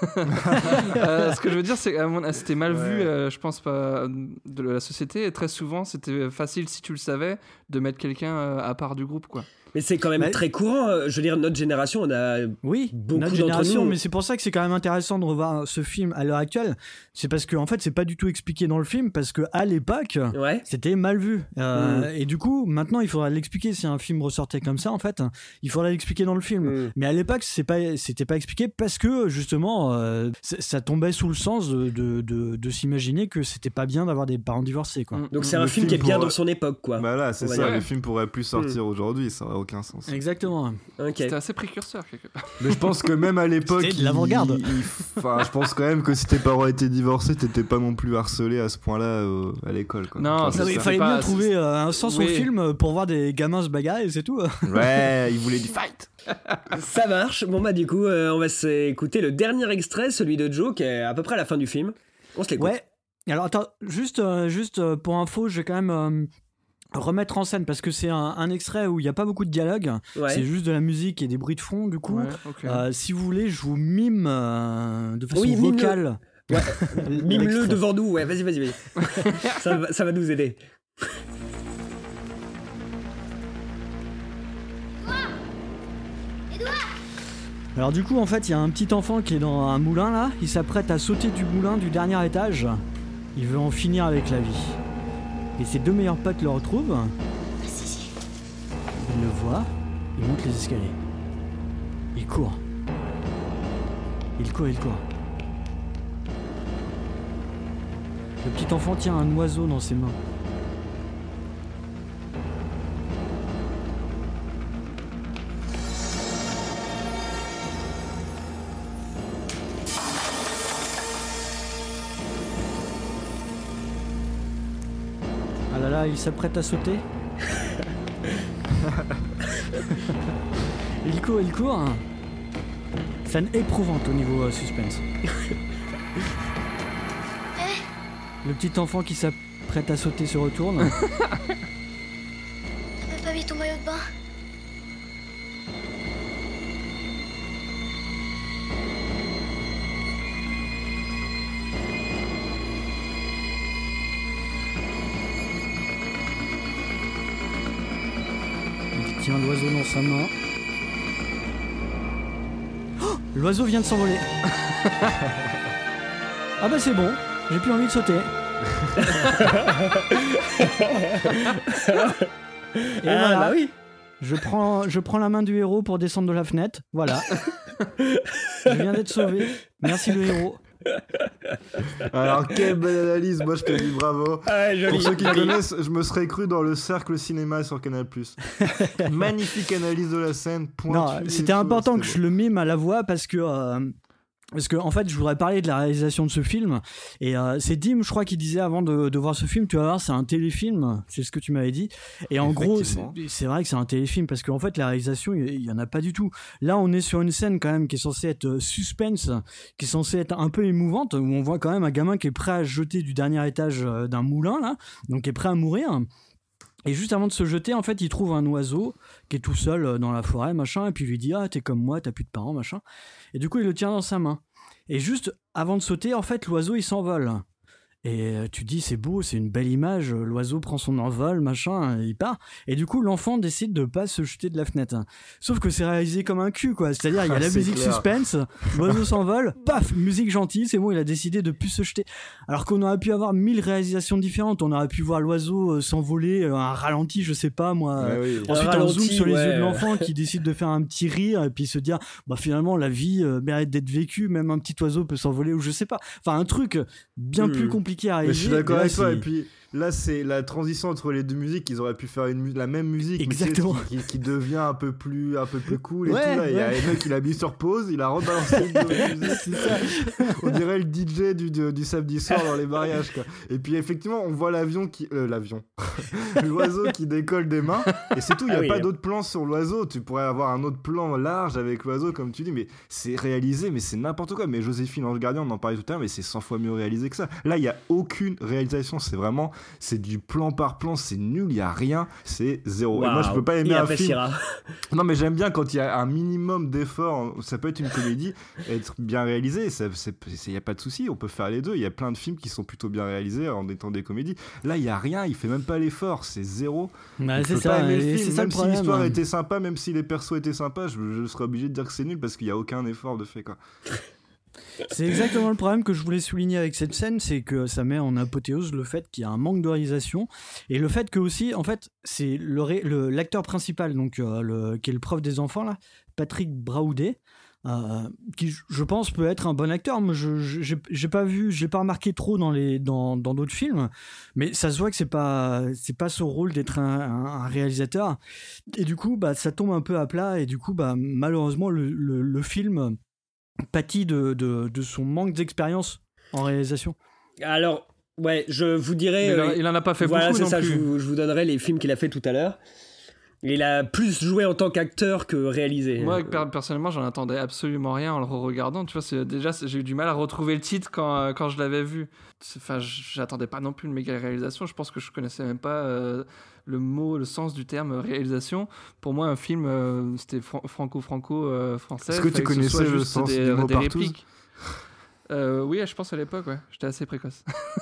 euh, ce que je veux dire, c'est que c'était mal Ouais. vu, euh, je pense pas, de la société. Et très souvent, c'était facile, si tu le savais, de mettre quelqu'un euh, à part du groupe, quoi. Mais c'est quand même Bah, très courant. euh, Je veux dire, notre génération, on a Oui, beaucoup notre d'entre génération, nous. mais c'est pour ça que c'est quand même intéressant de revoir ce film à l'heure actuelle. C'est parce que en fait, c'est pas du tout expliqué dans le film parce que à l'époque, Ouais. c'était mal vu. Euh, Mm. Et du coup, maintenant, il faudra l'expliquer si un film ressortait comme ça. En fait, il faudra l'expliquer dans le film. Mm. Mais à l'époque, c'est pas, c'était pas expliqué parce que justement, euh, c- ça tombait sous le sens de, de, de, de s'imaginer que c'était pas bien d'avoir des parents divorcés, quoi. Mm. Donc c'est Le un film film qui est bien pour- dans son époque, quoi. Bah là, c'est On va ça. dire. Le film pourrait plus sortir aujourd'hui, ça aurait aucun sens. Exactement. Ok. C'était assez précurseur, quelque part. Mais je pense que même à l'époque, C'était de l'avant-garde. il- il- Enfin, je pense quand même que si tes parents étaient divorcés, t'étais pas non plus harcelé à ce point-là euh, à l'école. Quoi. Non, Enfin, ça, Non, c'est mais il c'est fallait pas- mieux trouver euh, un sens au Oui. film pour voir des gamins se bagarrer et c'est tout. Ouais, il voulait du fight. Ça marche. Bon bah du coup, euh, on va s'écouter le dernier extrait, celui de Joe, qui est à peu près à la fin du film. On se l'écoute. Ouais. Alors attends, juste, euh, juste euh, pour info, je vais quand même euh, remettre en scène parce que c'est un, un extrait où il n'y a pas beaucoup de dialogue. Ouais. C'est juste de la musique et des bruits de fond. Du coup, Ouais, ok. euh, si vous voulez, je vous mime euh, de façon Oui, mime-le. vocale. Ouais. Mime-le L'extrait. devant nous. Ouais, vas-y, vas-y, vas-y. ça, va, ça va nous aider. Alors du coup, en fait, il y a un petit enfant qui est dans un moulin là. Il s'apprête à sauter du moulin du dernier étage. Il veut en finir avec la vie. Et ses deux meilleurs potes le retrouvent. Il le voit. Il monte les escaliers. Il court. Il court, il court. Le petit enfant tient un oiseau dans ses mains. Ah là là, il s'apprête à sauter. Il court, il court. Scène éprouvante au niveau euh, suspense. Le petit enfant qui s'apprête à sauter se retourne. T'as même pas mis ton maillot de bain? Il tient l'oiseau dans sa main. Oh, l'oiseau vient de s'envoler. Ah bah c'est bon, j'ai plus envie de sauter. Et Ah voilà. bah oui. Je prends, je prends la main du héros pour descendre de la fenêtre. Voilà. Je viens d'être sauvé. Merci le héros. Alors, quelle belle analyse. Moi, je te dis bravo. Ah, joli, pour ceux qui joli. connaissent, je me serais cru dans le cercle cinéma sur Canal plus. Magnifique analyse de la scène. Non, c'était important que je le mime à la voix parce que... Euh, Parce que en fait, je voudrais parler de la réalisation de ce film. Et euh, c'est Dim, je crois, qui disait avant de, de voir ce film, tu vas voir, c'est un téléfilm. C'est ce que tu m'avais dit. Et en gros, c'est, c'est vrai que c'est un téléfilm parce qu'en fait, la réalisation, il y en a pas du tout. Là, on est sur une scène quand même qui est censée être suspense, qui est censée être un peu émouvante, où on voit quand même un gamin qui est prêt à se jeter du dernier étage d'un moulin là, donc qui est prêt à mourir. Et juste avant de se jeter, en fait, il trouve un oiseau qui est tout seul dans la forêt, machin, et puis il lui dit « Ah, t'es comme moi, t'as plus de parents, machin. » Et du coup, il le tient dans sa main. Et juste avant de sauter, en fait, l'oiseau, il s'envole. Et tu dis, c'est beau, c'est une belle image, l'oiseau prend son envol, machin, il part. Et du coup, l'enfant décide de pas se jeter de la fenêtre. Sauf que c'est réalisé comme un cul, quoi. C'est-à-dire, il y a la musique clair. suspense, l'oiseau s'envole, paf, musique gentille, c'est bon, il a décidé de plus se jeter. Alors qu'on aurait pu avoir mille réalisations différentes. On aurait pu voir l'oiseau s'envoler, un ralenti, je sais pas, moi. Ouais, oui. Ensuite, un, ralenti, zoom sur les ouais. yeux de l'enfant qui décide de faire un petit rire et puis se dire, bah finalement, la vie euh, mérite d'être vécue, même un petit oiseau peut s'envoler ou je sais pas. Enfin, un truc bien mmh. plus compliqué à réaliser. Mais je suis d'accord avec toi, et puis là c'est la transition entre les deux musiques, ils auraient pu faire une mu- la même musique exactement mais qui, qui devient un peu plus un peu plus cool et ouais, tout là, il ouais. y a un mec qui l'a mis sur pause, il a rebalancé une nouvelle musique, c'est ça. On dirait le D J du, du, du samedi soir dans les mariages quoi. Et puis effectivement on voit l'avion qui euh, l'avion l'oiseau qui décolle des mains et c'est tout, il y a ah oui, pas hein. d'autre plan sur l'oiseau, tu pourrais avoir un autre plan large avec l'oiseau comme tu dis, mais c'est réalisé, mais c'est n'importe quoi. Mais Joséphine Ange Gardien, on en parlait tout à l'heure, mais c'est cent fois mieux réalisé que ça. Là il y a aucune réalisation, c'est vraiment c'est du plan par plan, c'est nul, il y a rien, c'est zéro. Wow. Et moi je peux pas aimer un film. Non mais j'aime bien quand il y a un minimum d'effort, ça peut être une comédie, être bien réalisé, ça, c'est, il y a pas de souci, on peut faire les deux. Il y a plein de films qui sont plutôt bien réalisés en étant des comédies. Là il y a rien, il fait même pas l'effort, c'est zéro. Bah, c'est peux ça, pas aimer le film, c'est ça même le si l'histoire hein. était sympa, même si les persos étaient sympas, je, je serais obligé de dire que c'est nul parce qu'il y a aucun effort de fait quoi. C'est exactement le problème que je voulais souligner avec cette scène, c'est que ça met en apothéose le fait qu'il y a un manque de réalisation et le fait que aussi, en fait, c'est le, ré, le l'acteur principal, donc euh, le, qui est le prof des enfants là, Patrick Braoudet, euh, qui je pense peut être un bon acteur. Moi, je j'ai, j'ai pas vu, j'ai pas remarqué trop dans les dans dans d'autres films, mais ça se voit que c'est pas c'est pas son rôle d'être un, un, un réalisateur. Et du coup, bah ça tombe un peu à plat et du coup, bah malheureusement le le, le film pâtit de, de, de son manque d'expérience en réalisation. Alors, ouais, je vous dirais... Il, euh, a, il en a pas fait voilà, beaucoup c'est non ça, plus. Je vous, je vous donnerai les films qu'il a fait tout à l'heure. Il a plus joué en tant qu'acteur que réalisé. Moi, personnellement, j'en attendais absolument rien en le re-regardant. Tu vois, c'est, déjà, c'est, j'ai eu du mal à retrouver le titre quand, euh, quand je l'avais vu. Enfin, j'attendais pas non plus une méga réalisation. Je pense que je connaissais même pas euh, le mot, le sens du terme réalisation. Pour moi, un film, euh, c'était fran- franco-franco-français. Est-ce que tu connaissais que le sens des, du mot des partout répliques. Euh, oui, je pense à l'époque, ouais. J'étais assez précoce.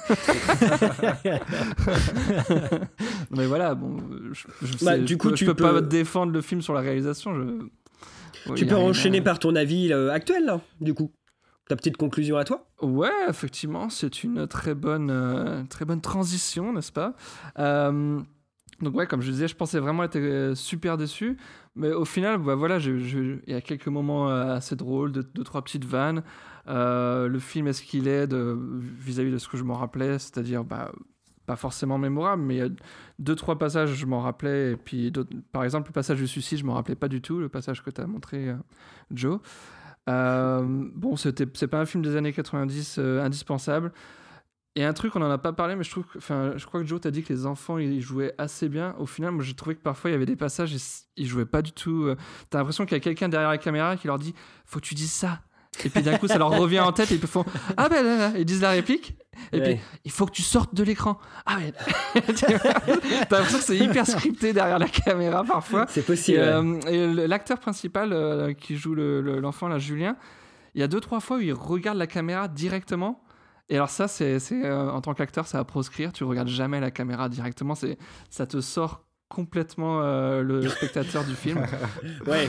Mais voilà, bon, je, je, bah, sais, du je coup, peux, tu je peux peux pas défendre le film sur la réalisation. Je... Tu ouais, peux enchaîner à... par ton avis euh, actuel, là, du coup. Ta petite conclusion à toi ? Ouais, effectivement, c'est une très bonne, euh, très bonne transition, n'est-ce pas ? euh, Donc ouais, comme je disais, je pensais vraiment être super déçu, mais au final, bah voilà, je, je, il y a quelques moments assez drôles, deux, deux trois petites vannes. Euh, le film, est-ce qu'il est de, vis-à-vis de ce que je m'en rappelais, c'est-à-dire bah, pas forcément mémorable, mais il y a deux trois passages je m'en rappelais, et puis par exemple le passage du suicide, je m'en rappelais pas du tout, le passage que tu as montré, euh, Joe. Euh, bon, c'était, c'est pas un film des années quatre-vingt-dix euh, indispensable. Et un truc, on en a pas parlé, mais je trouve que, enfin, je crois que Joe t'a dit que les enfants ils jouaient assez bien. Au final, moi j'ai trouvé que parfois il y avait des passages, ils, ils jouaient pas du tout. Euh, t'as l'impression qu'il y a quelqu'un derrière la caméra qui leur dit faut que tu dises ça. Et puis d'un coup, ça leur revient en tête et ils font ah ben là, là, ils disent la réplique. Et ouais. Puis il faut que tu sortes de l'écran. Ah ouais. T'as l'impression que c'est hyper scripté derrière la caméra parfois. C'est possible. Et, euh, et l'acteur principal euh, qui joue le, le, l'enfant là, Julien, il y a deux trois fois où il regarde la caméra directement. Et alors ça, c'est, c'est euh, en tant qu'acteur, c'est à proscrire. Tu regardes jamais la caméra directement. C'est, ça te sort complètement euh, le spectateur du film. Ouais.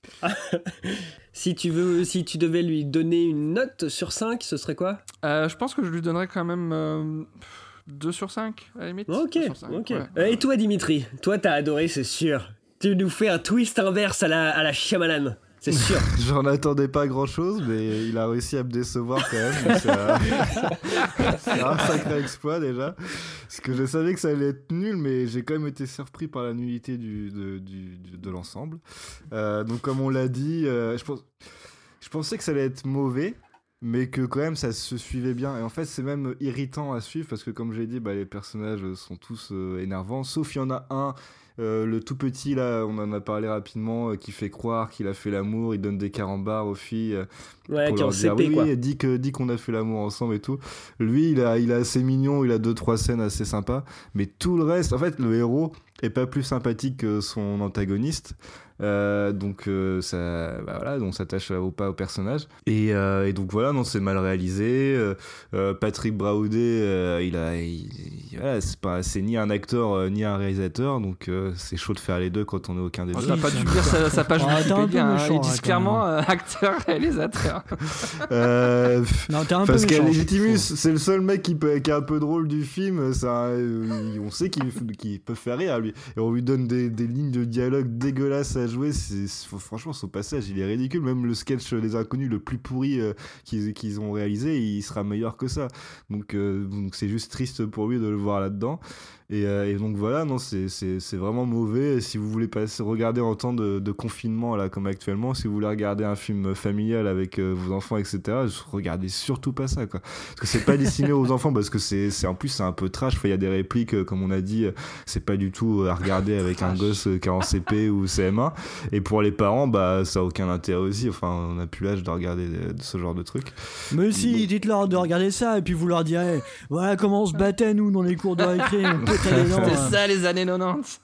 Si tu veux, si tu devais lui donner une note sur cinq, ce serait quoi ? euh, Je pense que je lui donnerais quand même euh, deux sur cinq, à la limite. Ok, cinq, ok. Ouais. Euh, et toi, Dimitri ? Toi, t'as adoré, c'est sûr. tu nous fais un twist inverse à la, à la Shyamalan. C'est sûr. J'en attendais pas grand chose, mais il a réussi à me décevoir quand même. C'est un... c'est un sacré exploit déjà. Parce que je savais que ça allait être nul, mais j'ai quand même été surpris par la nullité du, de, du, du, de l'ensemble. Euh, donc, comme on l'a dit, euh, je, pense... je pensais que ça allait être mauvais, mais que quand même ça se suivait bien. Et en fait, c'est même irritant à suivre parce que, comme j'ai dit, bah, les personnages sont tous euh, énervants, sauf il y en a un. Euh, le tout petit là, on en a parlé rapidement, euh, qui fait croire qu'il a fait l'amour, il donne des carambars aux filles euh, ouais, pour qui leur en dire C P, oui, quoi. oui, dit que dit qu'on a fait l'amour ensemble et tout. Lui, il a il est assez mignon, il a deux trois scènes assez sympas, mais tout le reste, en fait, le héros est pas plus sympathique que son antagoniste. Euh, donc euh, ça, bah voilà, donc s'attache au pas au personnage et, euh, et donc voilà, non, c'est mal réalisé. Euh, euh, Patrick Braoudé, euh, il a, il, il, voilà, c'est pas, c'est ni un acteur euh, ni un réalisateur, donc euh, c'est chaud de faire les deux quand on est aucun des deux. On n'a pas dû lire sa, sa page Ah, t'es un peu Wikipédia, hein. méchant, Ils disent hein, clairement euh, acteur, réalisateur. Euh, Non, t'es un peu parce qu'à méchant. Legitimus, c'est le seul mec qui, peut, qui est un peu drôle du film. Ça, euh, on sait qu'il, qu'il peut faire rire, lui. Et on lui donne des, des lignes de dialogue dégueulasses à jouer. C'est, c'est, franchement, son passage, il est ridicule. Même le sketch des Inconnus le plus pourri euh, qu'ils, qu'ils ont réalisé, il sera meilleur que ça. Donc, euh, donc c'est juste triste pour lui de le voir là-dedans. Et, euh, et donc voilà, non, c'est, c'est, c'est vraiment mauvais. Si vous voulez passer, regarder en temps de, de confinement, là, comme actuellement, si vous voulez regarder un film familial avec euh, vos enfants, et cetera, regardez surtout pas ça, quoi. Parce que c'est pas destiné aux enfants, parce que c'est, c'est en plus, c'est un peu trash. Il y a des répliques, euh, comme on a dit, euh, c'est pas du tout à regarder avec un gosse euh, qui est en C P ou C M un. Et pour les parents, bah, ça a aucun intérêt aussi. Enfin, on n'a plus l'âge de regarder de, de ce genre de trucs. Mais si, bon. Dites-leur de regarder ça, et puis vous leur direz, voilà comment on se battait, nous, dans les cours de récré. C'était ça les années quatre-vingt-dix.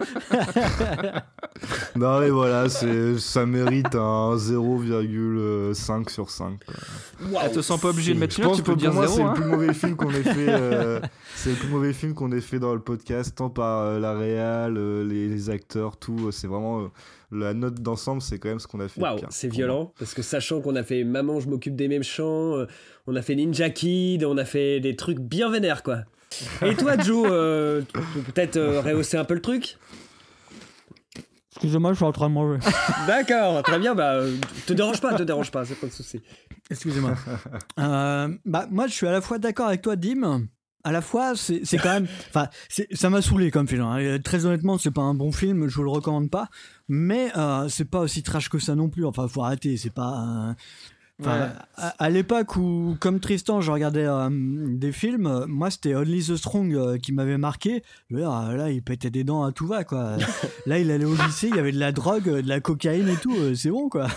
Non mais voilà, c'est, ça mérite un zéro virgule cinq sur cinq. Wow, elle te sens pas obligé de mettre une note, tu peux pour dire moi, zéro. C'est hein. le plus mauvais film qu'on ait fait. Euh, c'est le plus mauvais film qu'on ait fait dans le podcast, tant par euh, la réal, euh, les, les acteurs, tout. C'est vraiment euh, la note d'ensemble, c'est quand même ce qu'on a fait. Waouh, c'est violent parce que sachant qu'on a fait Maman, je m'occupe des méchants, euh, on a fait Ninja Kid, on a fait des trucs bien vénères, quoi. Et toi, Joe, euh, tu peux peut-être euh, rehausser un peu le truc? Excusez-moi, je suis en train de manger. D'accord, très bien. Bah, euh, te dérange pas, te dérange pas, c'est pas de souci. Excusez-moi. euh, bah, moi, je suis à la fois d'accord avec toi, Dim. À la fois, c'est, c'est quand même. Enfin, c'est, ça m'a saoulé comme film. Hein. Très honnêtement, c'est pas un bon film, je vous le recommande pas. Mais euh, c'est pas aussi trash que ça non plus. Enfin, faut arrêter. C'est pas. Euh... Enfin, ouais. à, à l'époque où, comme Tristan, je regardais euh, des films, euh, moi c'était Only the Strong euh, qui m'avait marqué. Là, là, il pétait des dents à tout va, quoi. Là, il allait au lycée, il y avait de la drogue, de la cocaïne et tout, euh, c'est bon, quoi.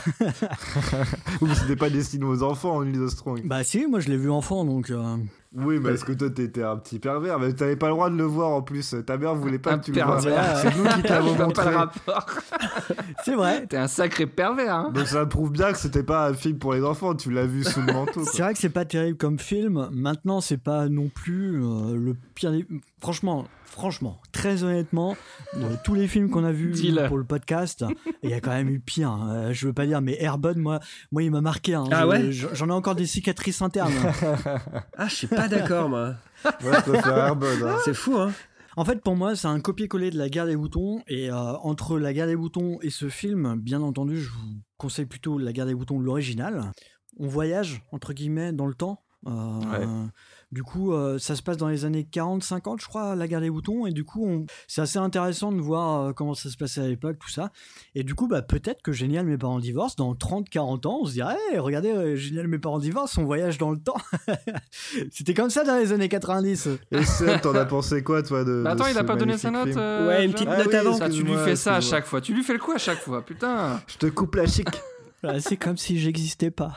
Oui, mais c'était pas destiné aux enfants, Only the Strong. Bah si, moi je l'ai vu enfant, donc... Euh... Oui, mais est-ce que toi t'étais un petit pervers? Mais t'avais pas le droit de le voir en plus. Ta mère voulait pas un que tu le vois. Pervers. C'est nous qui te l'avons montré. Pas le rapport. C'est vrai. T'es un sacré pervers. Hein. Donc ça prouve bien que c'était pas un film pour les enfants. Tu l'as vu sous le manteau. Quoi. C'est vrai que c'est pas terrible comme film. Maintenant, c'est pas non plus euh, le pire. Des... Franchement, franchement, très honnêtement, de tous les films qu'on a vus Dis-le. pour le podcast, il y a quand même eu pire. Hein. Je veux pas dire, mais Air Bud, moi, moi, il m'a marqué. Hein. Ah je, ouais. J'en ai encore des cicatrices internes. Ah, je suis pas d'accord, moi. Moi, je préfère Air Bud. Hein. C'est fou, hein. En fait, pour moi, c'est un copier-coller de La Guerre des Boutons. Et euh, entre La Guerre des Boutons et ce film, bien entendu, je vous conseille plutôt La Guerre des Boutons, l'original. On voyage, entre guillemets, dans le temps. Euh, ouais. Du coup, euh, ça se passe dans les années quarante cinquante, je crois, La Guerre des Boutons. Et du coup, on... c'est assez intéressant de voir euh, comment ça se passait à l'époque, tout ça. Et du coup, bah, peut-être que Génial, mes parents divorcent, dans trente quarante ans, on se dirait hey, regardez, euh, Génial, mes parents divorcent, on voyage dans le temps. C'était comme ça dans les années quatre-vingt-dix. Et Seb, t'en as pensé quoi, toi de, bah Attends, de il a pas donné sa note euh, Ouais, une petite ah, note oui, avant. Ça, tu lui fais ça à chaque fois. Tu lui fais le coup à chaque fois, putain. Je te coupe la chic. C'est comme si j'existais pas.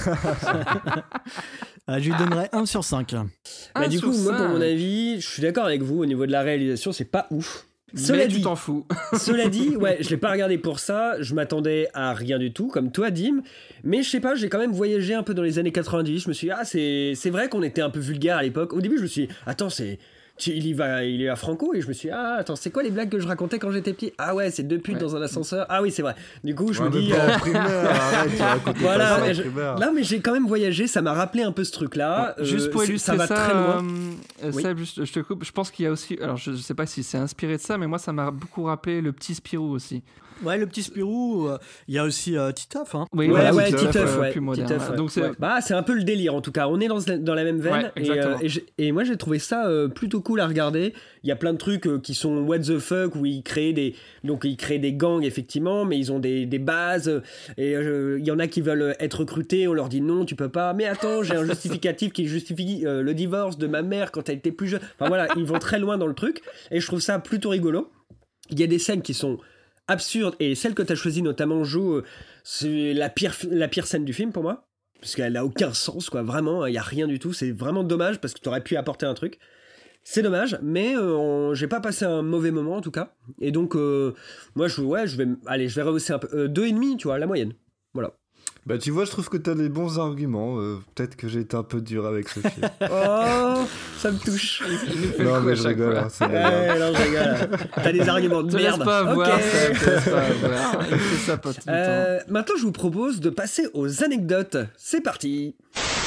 Je lui donnerais un sur cinq. Bah, du coup, moi, pour mon avis, je suis d'accord avec vous. Au niveau de la réalisation, c'est pas ouf. Cela Mais dit, tu t'en fous. Cela dit, ouais, je l'ai pas regardé pour ça. Je m'attendais à rien du tout, comme toi, Dim. Mais je sais pas, j'ai quand même voyagé un peu dans les années quatre-vingt-dix. Je me suis dit, ah, c'est, c'est vrai qu'on était un peu vulgaire à l'époque. Au début, je me suis dit, attends, c'est. il y va, il est à Franco et je me suis dit, ah attends, c'est quoi les blagues que je racontais quand j'étais petit? Ah ouais, c'est deux putes ouais. dans un ascenseur. Ah oui, c'est vrai. Du coup, je ouais, me dis. Euh... Primaire, arrête, voilà, mais je... là, mais j'ai quand même voyagé. Ça m'a rappelé un peu ce truc-là. Ouais, juste pour euh, illustrer ça, ça va très loin. Euh, oui. ça, juste, je te coupe. Je pense qu'il y a aussi. Alors, je, je sais pas si c'est inspiré de ça, mais moi, ça m'a beaucoup rappelé le petit Spirou aussi. Ouais, le petit Spirou, il euh, y a aussi euh, Titeuf. Hein. Oui, ouais, ouais, Titeuf, ouais. Plus moderne. Titeuf, ouais. Donc c'est... Ouais. Bah, c'est un peu le délire en tout cas. On est dans, dans la même veine. Ouais, et, euh, et, et moi, j'ai trouvé ça euh, plutôt cool à regarder. Il y a plein de trucs euh, qui sont what the fuck, où ils créent des, donc, ils créent des gangs, effectivement, mais ils ont des, des bases. Et il euh, y en a qui veulent être recrutés. On leur dit non, tu peux pas. Mais attends, j'ai un justificatif qui justifie euh, le divorce de ma mère quand elle était plus jeune. Enfin voilà, ils vont très loin dans le truc. Et je trouve ça plutôt rigolo. Il y a des scènes qui sont absurde, et celle que tu as choisie notamment, Jo, c'est la pire, la pire scène du film pour moi, parce qu'elle n'a aucun sens, quoi, vraiment, il n'y a rien du tout, c'est vraiment dommage, parce que tu aurais pu apporter un truc, c'est dommage, mais euh, on, j'ai pas passé un mauvais moment en tout cas, et donc, euh, moi, je, ouais, je vais, allez, je vais rehausser un peu, euh, deux virgule cinq, tu vois, la moyenne, voilà. Bah tu vois, je trouve que t'as des bons arguments. Euh, peut-être que j'ai été un peu dur avec ce film. Oh, ça me touche. Non mais je rigole. Hein, c'est ouais, non, je rigole. T'as des arguments de te merde. Laisse pas avoir, okay. ça, te laisse pas avoir. Il fait ça pas tout le euh, temps. Maintenant, je vous propose de passer aux anecdotes. C'est parti.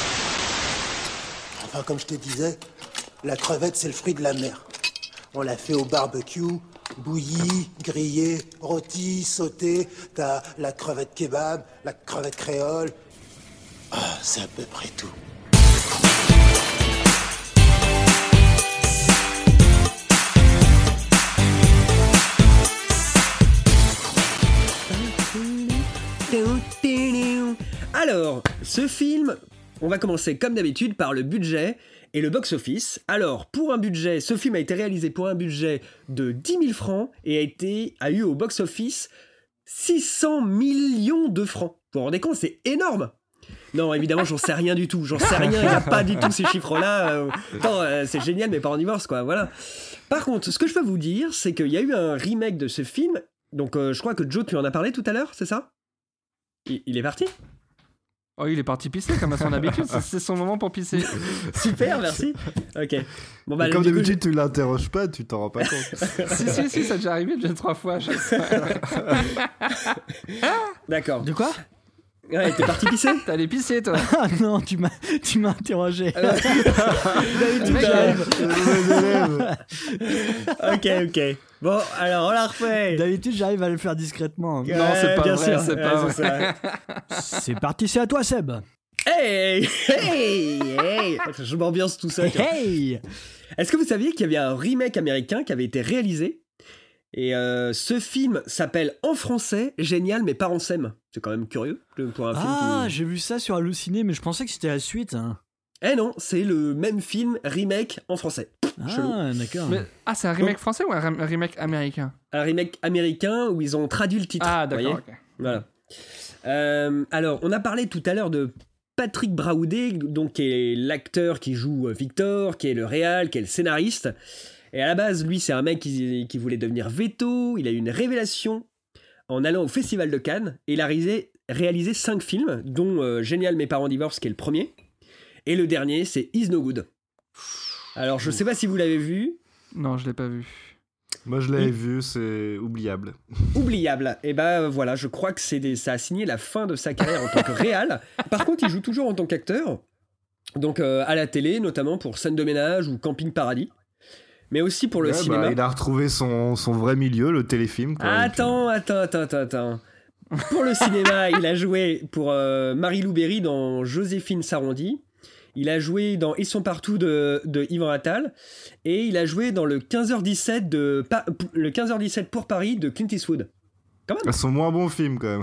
Enfin, comme je te disais, la crevette, c'est le fruit de la mer. On l'a fait au barbecue. Bouillie, grillée, rôtie, sautée, t'as la crevette kebab, la crevette créole. Ah, oh, c'est à peu près tout. Alors, ce film, on va commencer comme d'habitude par le budget et le box-office. Alors, pour un budget, ce film a été réalisé pour un budget de dix mille francs et a, été, a eu au box-office six cents millions de francs. Vous vous rendez compte, c'est énorme. Non, évidemment, j'en sais rien du tout. J'en sais rien, il n'y a pas du tout ces chiffres-là. Euh, attends, euh, c'est génial, mais pas en divorce, quoi. Voilà. Par contre, ce que je peux vous dire, c'est qu'il y a eu un remake de ce film. Donc, euh, je crois que Joe, tu en as parlé tout à l'heure, c'est ça ? il, il est parti ? Oh, il est parti pisser comme à son habitude, c'est, c'est son moment pour pisser. Super, merci. Ok. Bon, bah, comme d'habitude, coup, tu l'interroges pas, tu t'en rends pas compte. si, si, si, ça a déjà arrivé déjà trois fois à chaque fois. D'accord. De quoi ? Ouais, t'es parti pisser ? T'es allé pisser, toi. Ah non, tu m'as, tu m'as interrogé. Euh... ok, ok. Bon, alors on la refait. D'habitude, j'arrive à le faire discrètement. Ouais, non, c'est pas vrai, sûr. c'est ouais, pas c'est vrai. C'est parti, c'est à toi, Seb. Hey, hey, hey. Je m'ambiance tout seul. Hey. Est-ce que vous saviez qu'il y avait un remake américain qui avait été réalisé ? Et euh, ce film s'appelle en français Génial mes parents s'aiment. C'est quand même curieux pour un film. Ah, qui... j'ai vu ça sur Halluciné, mais je pensais que c'était la suite. Hein. Eh non, c'est le même film remake en français. Ah, Chelou. d'accord. Mais, ah, c'est un remake Donc, français ou un, rem- un remake américain ? Un remake américain où ils ont traduit le titre. Ah, d'accord. Okay. Voilà. Euh, alors, on a parlé tout à l'heure de Patrick Braoudé, donc qui est l'acteur qui joue Victor, qui est le réal, qui est le scénariste. Et à la base, lui, c'est un mec qui, qui voulait devenir veto. Il a eu une révélation en allant au Festival de Cannes. Et il a réalisé, réalisé cinq films, dont euh, Génial mes parents divorcent, qui est le premier. Et le dernier, c'est Is No Good. Alors, je sais pas si vous l'avez vu. Non, je l'ai pas vu. Moi, je l'avais vu, c'est oubliable. Oubliable. Et ben euh, voilà, je crois que c'est des, ça a signé la fin de sa carrière en tant que réal. Par contre, il joue toujours en tant qu'acteur. Donc, euh, à la télé, notamment pour Scène de ménage ou Camping Paradis. Mais aussi pour le ouais, cinéma. Bah, il a retrouvé son, son vrai milieu, le téléfilm. Quoi, attends, attends, attends, attends, attends. Pour le cinéma, il a joué pour euh, Marie-Lou Berry dans Joséphine Sarondy. Il a joué dans Ils sont partout de, de Yvan Attal. Et il a joué dans le quinze heures dix-sept, de, le quinze heures dix-sept pour Paris de Clint Eastwood. Quand même. Son moins bon film, quand même.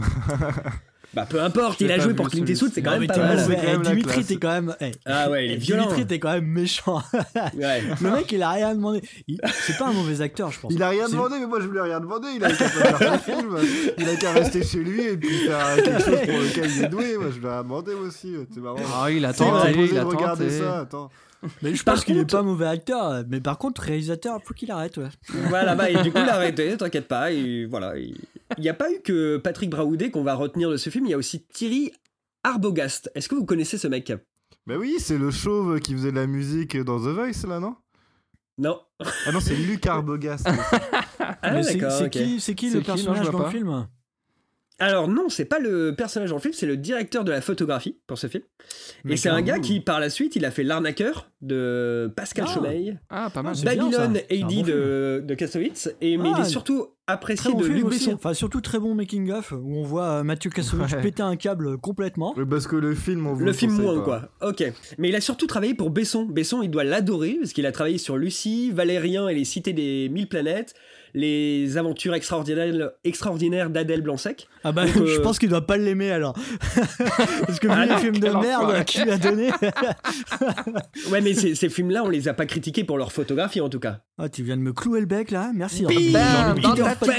Bah peu importe, il a joué pour Clint Eastwood, c'est quand même pas mal. Hey, Dimitri, t'es quand même. Hey, ah ouais, il est violent. Dimitri, t'es quand même méchant. Ouais. Le mec, il a rien demandé. Il... C'est pas un mauvais acteur, je pense. Il a rien c'est... demandé, mais moi je lui ai rien demandé. Il a qu'à faire un film. Il a qu'à rester chez lui et puis faire quelque chose pour lequel il est doué. Moi je lui ai demandé aussi. C'est marrant. Ah, il a tenté, il a regarder tenté. ça. Attends. Mais je pense qu'il contre... est pas mauvais acteur, mais par contre réalisateur, faut qu'il arrête, ouais. Voilà, bah et du coup il a arrêté, t'inquiète pas, et voilà. Il n'y a pas eu que Patrick Braoudé qu'on va retenir de ce film, il y a aussi Thierry Arbogast. Est-ce que vous connaissez ce mec ? Bah oui, c'est le chauve qui faisait de la musique dans The Voice là, non ? Non. Ah non, c'est Luc Arbogast. Ah, c'est, d'accord, c'est ok. qui, c'est qui C'est le qui, non, personnage je vois dans pas. le film? Alors non, c'est pas le personnage dans le film, c'est le directeur de la photographie pour ce film. Et D'accord. c'est un gars qui, par la suite, il a fait L'arnaqueur de Pascal Ah. Chomeil, Ah, pas mal. C'est bien, Babylone ça. C'est un A D bon de, de Kassovitz, et, mais Ah, il est surtout Très apprécié bon de film Luc aussi. Besson. Enfin, surtout très bon making of où on voit euh, Mathieu Kassovitz Ouais. péter un câble complètement. Oui, parce que le film, on vous Le film conseille moins, pas. quoi. Ok. Mais il a surtout travaillé pour Besson. Besson, il doit l'adorer, parce qu'il a travaillé sur Lucie, Valérien et les cités des mille planètes, les aventures extraordinaires, extraordinaires d'Adèle Blanc-Sec. Ah bah, Donc, euh, je pense qu'il doit pas l'aimer alors. Parce que vu Ah les non, films de quel merde enfoiré. qu'il a donné. Ouais, mais ces, ces films-là, on les a pas critiqués pour leur photographie, en tout cas. Ah, tu viens de me clouer le bec là, merci. Bim, Bam, dans dans ta ta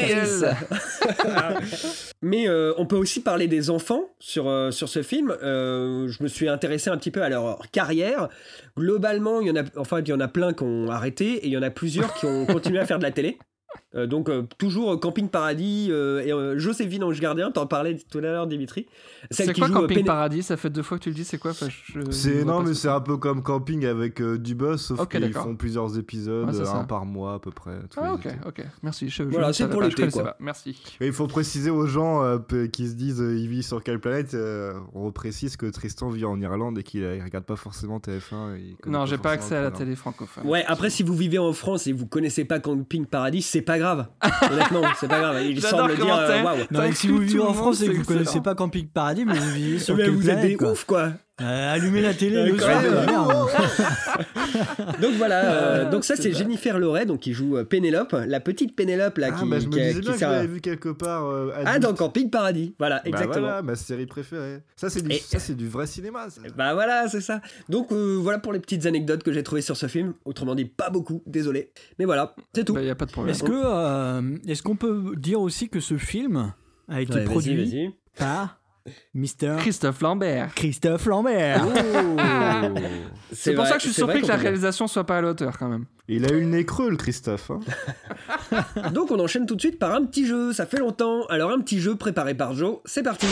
face. Mais euh, on peut aussi parler des enfants sur, euh, sur ce film. Euh, je me suis intéressé un petit peu à leur carrière. Globalement, il y en a, enfin, il y en a plein qui ont arrêté et il y en a plusieurs qui ont continué à faire de la télé. Euh, donc euh, toujours euh, Camping Paradis euh, et euh, Joséphine Ange Gardien, t'en parlais tout à l'heure, Dimitri. Celle C'est qui quoi joue, Camping euh, Péné- Paradis? Ça fait deux fois que tu le dis, c'est quoi? Enfin, je- je C'est vois non, pas mais ce c'est un peu comme Camping avec euh, Dubos, sauf Ok, qu'ils d'accord. font plusieurs épisodes, Ouais, c'est euh, ça. un par mois à peu près. tous Ah, les ok, étés. ok. Merci. Je, je Voilà, ne c'est savais pour pas, l'été, je connaissais quoi. pas. Merci. Et il faut préciser aux gens euh, p- qui se disent euh, il vit sur quelle planète. euh, on précise que Tristan vit en Irlande et qu'il euh, il regarde pas forcément T F un. il connaît Non, j'ai pas forcément accès à le la programme. télé francophone. Ouais, après, si vous vivez en France et vous connaissez pas Camping Paradis, c'est pas grave. Honnêtement, c'est pas grave. Il J'adore semble dire comment euh, t'es. waouh. Non, T'as et si vous inclus vivez tout en le France monde, et que c'est vous connaissez excellent. pas Camping Paradis, mais vous vivez sur Mais quelle vous êtes planète des quoi. ouf, quoi. Euh, Allumez la télé le D'accord. soir. merde. Donc voilà, euh, donc ça c'est Jennifer Loret, donc qui joue euh, Pénélope, la petite Pénélope là Ah, qui, bah, je me qui, disais qui bien que je sert à- l'avais vu quelque part. euh, Ah, adulte. dans Camping Paradis, voilà, Bah exactement. voilà, ma série préférée. Ça, c'est du, Et- ça, c'est du vrai cinéma. Ça. Bah voilà, c'est ça. Donc euh, voilà pour les petites anecdotes que j'ai trouvées sur ce film. Autrement dit, pas beaucoup, désolé. Mais voilà, c'est tout. Bah, y a pas de problème. Est-ce que euh, est-ce qu'on peut dire aussi que ce film a été Ouais, vas-y, produit vas-y. par Mister Christophe Lambert. Christophe Lambert. Oh. C'est pour vrai- ça que je suis c'est vrai surpris que qu'on la peut dire. réalisation soit pas à la hauteur quand même. Il a eu le nez creux, le Christophe. Hein. Donc on enchaîne tout de suite par un petit jeu, ça fait longtemps. Alors un petit jeu préparé par Joe, c'est parti.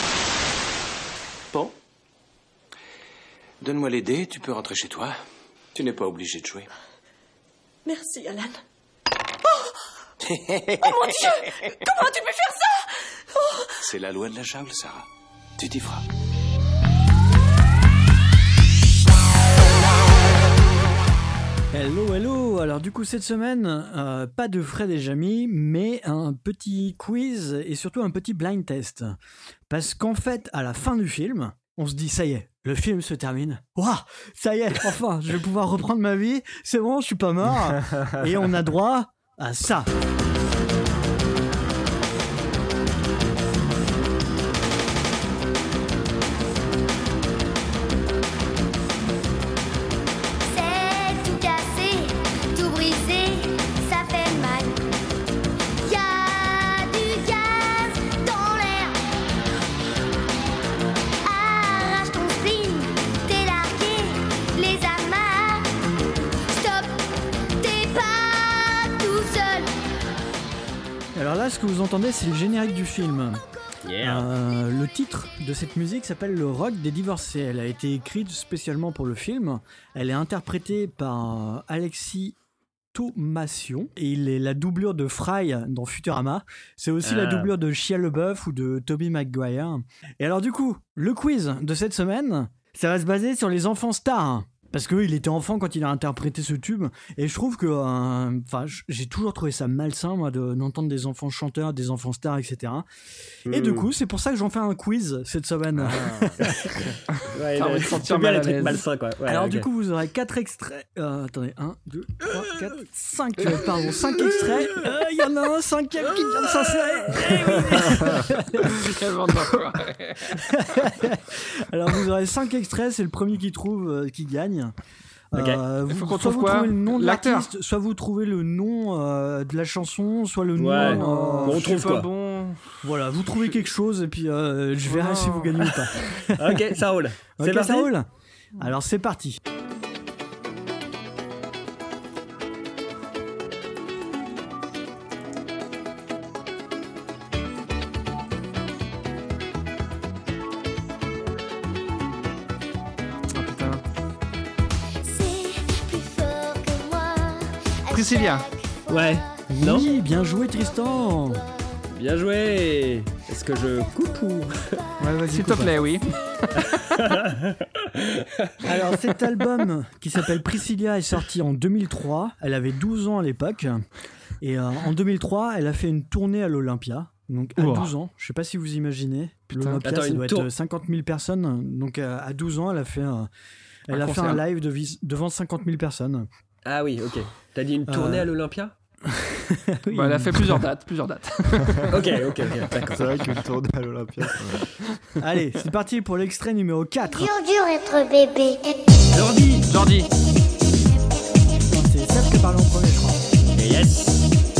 Bon. Donne-moi les dés, tu peux rentrer chez toi. Tu n'es pas obligé de jouer. Merci, Alan. Oh, oh mon Dieu! Comment tu peux faire ça? Oh. C'est la loi de la jungle, Sarah. Tu t'y feras. Hello, hello. Alors du coup cette semaine, euh, pas de Fred et Jamy, mais un petit quiz et surtout un petit blind test. Parce qu'en fait, à la fin du film, on se dit ça y est, le film se termine. Waouh, ça y est, enfin, je vais pouvoir reprendre ma vie. C'est bon, je suis pas mort. Et on a droit à ça. C'est tout cassé, tout brisé, ça fait mal. Y a du gaz dans l'air. Arrache ton spleen, t'es largué, les amarres. Stop, t'es pas tout seul. Alors là, ce que vous entendez, c'est le générique du film. Euh, le titre de cette musique s'appelle Le Rock des Divorcés. Elle a été écrite spécialement pour le film. Elle est interprétée par euh, Alexis Thomasian et il est la doublure de Fry dans Futurama. C'est aussi la Ah. doublure de Shia LaBeouf ou de Tobey Maguire. Et alors du coup, le quiz de cette semaine, ça va se baser sur les enfants stars. Parce qu'il était enfant quand il a interprété ce tube. Et je trouve que... euh, Enfin, j'ai toujours trouvé ça malsain, moi, de, d'entendre des enfants chanteurs, des enfants stars, et cetera. Et Mm. du coup, c'est pour ça que j'en fais un quiz cette semaine. Ouais, Ah, on va le- se sentir c'est bien mal à les trucs l'aise. malsains, quoi. Ouais, Alors ok. du coup, vous aurez quatre extraits. Euh, attendez, un, deux, trois, quatre, cinq. euh, pardon, cinq extraits. Euh, Il y en a un cinquième qui vient de s'insérer. Eh oui. Quelle bande d'enfoirés. Alors vous aurez cinq extraits, c'est le premier qui trouve euh, qui gagne. Ok. Euh, Il vous, faut qu'on soit trouve vous quoi trouvez le nom de L'acteur. l'artiste, soit vous trouvez le nom euh, de la chanson, soit le nom. Ouais. euh, Bon, on Je suis trouve pas quoi. bon. Voilà, vous trouvez quelque chose et puis euh, je verrai Non. si vous gagnez ou pas. Ok, ça roule. C'est Ok, parti. ça roule. Alors c'est parti. Ah putain. C'est plus fort que moi. Priscilla. Ouais. Non. Oui, bien joué Tristan. Bien joué. Est-ce que je coupe ou... Ouais, vas-y, s'il te plaît, oui. Alors cet album qui s'appelle Priscilla est sorti en deux mille trois. Elle avait douze ans à l'époque. Et euh, en deux mille trois, elle a fait une tournée à l'Olympia. Donc à oh. douze ans, je sais pas si vous imaginez. L'Olympia, ça doit tour... être cinquante mille personnes. Donc euh, à douze ans, elle a fait un, elle un a fait un live de vis... devant cinquante mille personnes. Ah oui, ok. T'as dit une tournée euh... à l'Olympia? Oui, bah, elle a fait plusieurs dates, plusieurs dates. ok, ok, ok, d'accord. C'est vrai qu'une tournée à l'Olympia. Allez, c'est parti pour l'extrait numéro quatre. Dur, dur être bébé. Jordi. Jordi. Non, c'est Seb qui parle en premier, je crois. Et yes.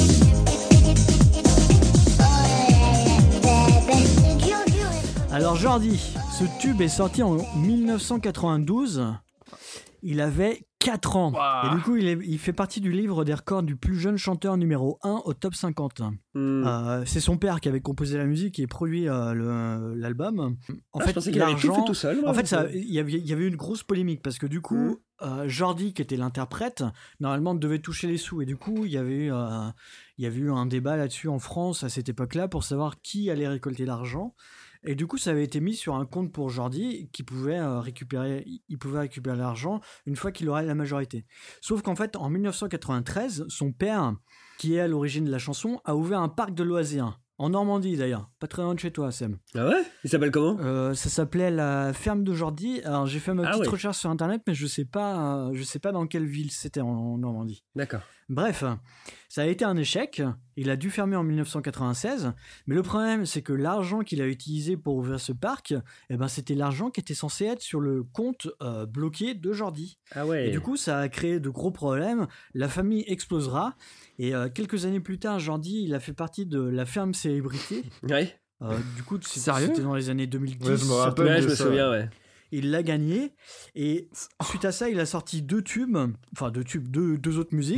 Alors Jordi, ce tube est sorti en dix-neuf cent quatre-vingt-douze. Il avait quatre ans. Wow. Et du coup, il, est, il fait partie du livre des records du plus jeune chanteur numéro un au top cinquante. Mm. Euh, c'est son père qui avait composé la musique et produit euh, le, l'album. En ah, fait, je pensais qu'il avait tout fait tout seul. En fait, il y avait, y avait une grosse polémique parce que du coup, mm. euh, Jordi, qui était l'interprète, normalement devait toucher les sous. Et du coup, il y avait eu, euh, il y avait eu un débat là-dessus en France à cette époque-là pour savoir qui allait récolter l'argent. Et du coup, ça avait été mis sur un compte pour Jordi qui pouvait euh, récupérer, il pouvait récupérer l'argent une fois qu'il aurait la majorité. Sauf qu'en fait, en dix-neuf cent quatre-vingt-treize, son père, qui est à l'origine de la chanson, a ouvert un parc de loisirs. En Normandie d'ailleurs, pas très loin de chez toi, Sam. Ah ouais? Il s'appelle comment? euh, Ça s'appelait la ferme de Jordi. Alors j'ai fait ma petite ah ouais. recherche sur internet, mais je sais pas, euh, je sais pas dans quelle ville c'était en, en Normandie. D'accord. Bref, ça a été un échec. Il a dû fermer en dix-neuf cent quatre-vingt-seize. Mais le problème, c'est que l'argent qu'il a utilisé pour ouvrir ce parc, eh ben, c'était l'argent qui était censé être sur le compte euh, bloqué de Jordi. Ah ouais. Et du coup, ça a créé de gros problèmes. La famille explosera. Et euh, quelques années plus tard, Jordi, il a fait partie de la ferme célébrité. Ouais. Euh, du coup, Sérieux c'était dans les années deux mille dix. Ouais, je me rappelle. Ouais, je me souviens, ouais. Il l'a gagné et suite à ça, il a sorti deux tubes, enfin deux tubes, deux, deux autres musiques.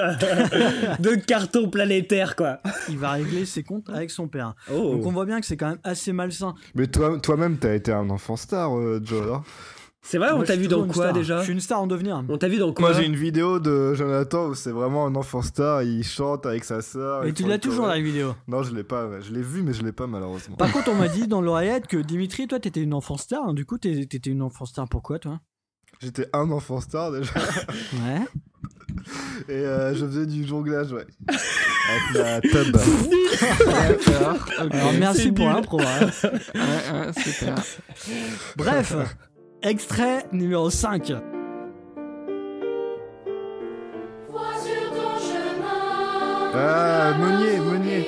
Deux cartons planétaires, quoi. Il va régler ses comptes avec son père. Oh. Donc on voit bien que c'est quand même assez malsain. Mais toi, toi-même, t'as été un enfant star, euh, Joe, là. C'est vrai, Moi, on t'a vu dans quoi star. déjà? Je suis une star en devenir. On t'a vu dans quoi? Moi j'ai une vidéo de Jonathan où c'est vraiment un enfant star, il chante avec sa sœur. Et tu l'as toujours la vidéo? Non, je l'ai pas, je l'ai vu mais je l'ai pas malheureusement. Par contre, on m'a dit dans l'oreillette que Dimitri, toi t'étais une enfant star, du coup t'étais une enfant star pourquoi toi? J'étais un enfant star déjà. Ouais. Et euh, je faisais du jonglage, ouais. Avec la tub. D'accord. Okay. Alors merci pour l'impro. Hein. Ouais, ouais, super. Bref. Extrait numéro cinq. Ah, Meunier, Meunier.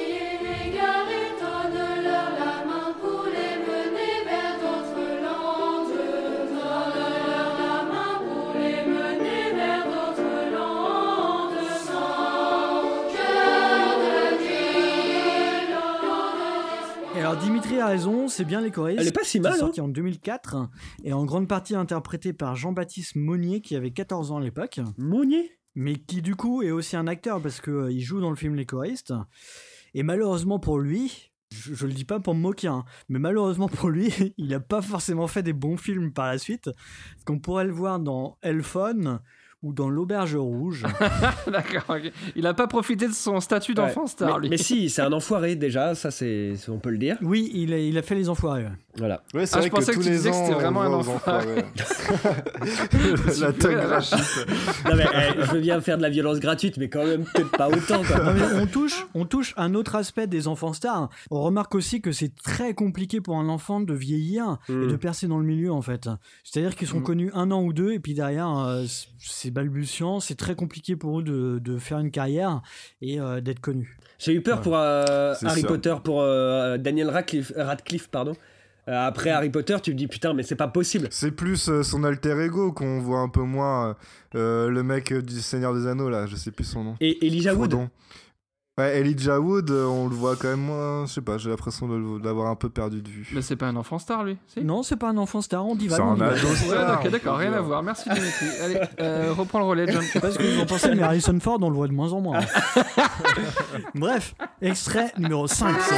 Alors Dimitri a raison, c'est bien les choristes. Elle est pas si mal. Qui est sorti hein. en deux mille quatre et en grande partie interprété par Jean-Baptiste Monnier qui avait quatorze ans à l'époque. Monnier ? Mais qui du coup est aussi un acteur parce qu'il euh, joue dans le film Les choristes. Et malheureusement pour lui, je, je le dis pas pour me moquer, hein, mais malheureusement pour lui, il a pas forcément fait des bons films par la suite. Parce qu'on pourrait le voir dans Elphone ou dans l'Auberge Rouge. D'accord, okay. Il a pas profité de son statut d'enfant ouais, star, mais, lui. Mais si, c'est un enfoiré déjà, ça c'est, on peut le dire. Oui, il a, il a fait les enfoirés. Ouais. Voilà. Ouais, c'est ah, vrai je pensais que, que tous tu les disais ans, que c'était vraiment un enfoiré. La tongue rachite. Non mais eh, je veux bien faire de la violence gratuite, mais quand même peut-être pas autant. Quoi. Non, mais on touche, on touche un autre aspect des enfants stars. On remarque aussi que c'est très compliqué pour un enfant de vieillir mmh. et de percer dans le milieu en fait. C'est-à-dire qu'ils sont mmh. connus un an ou deux et puis derrière euh, c'est balbutiant. C'est très compliqué pour eux de, de faire une carrière et euh, d'être connus. J'ai eu peur ouais. pour euh, Harry ça. Potter, pour euh, Daniel Radcliffe, Radcliffe pardon. Euh, après Harry Potter, tu te dis putain, mais c'est pas possible. C'est plus euh, son alter ego qu'on voit un peu moins. Euh, le mec du Seigneur des Anneaux, là, je sais plus son nom. Et Elijah Wood. Ouais, Elijah Wood, on le voit quand même moins. Je sais pas, j'ai l'impression de, de l'avoir un peu perdu de vue. Mais c'est pas un enfant star, lui si Non, c'est pas un enfant star, on dit C'est un ado star. Ouais, ok, d'accord, rien à voir. Merci Dimitri. Allez, euh, reprends le relais, John. Je sais pas ce que vous en pensez, mais Harrison Ford, on le voit de moins en moins. Bref, extrait numéro cinq. C'est...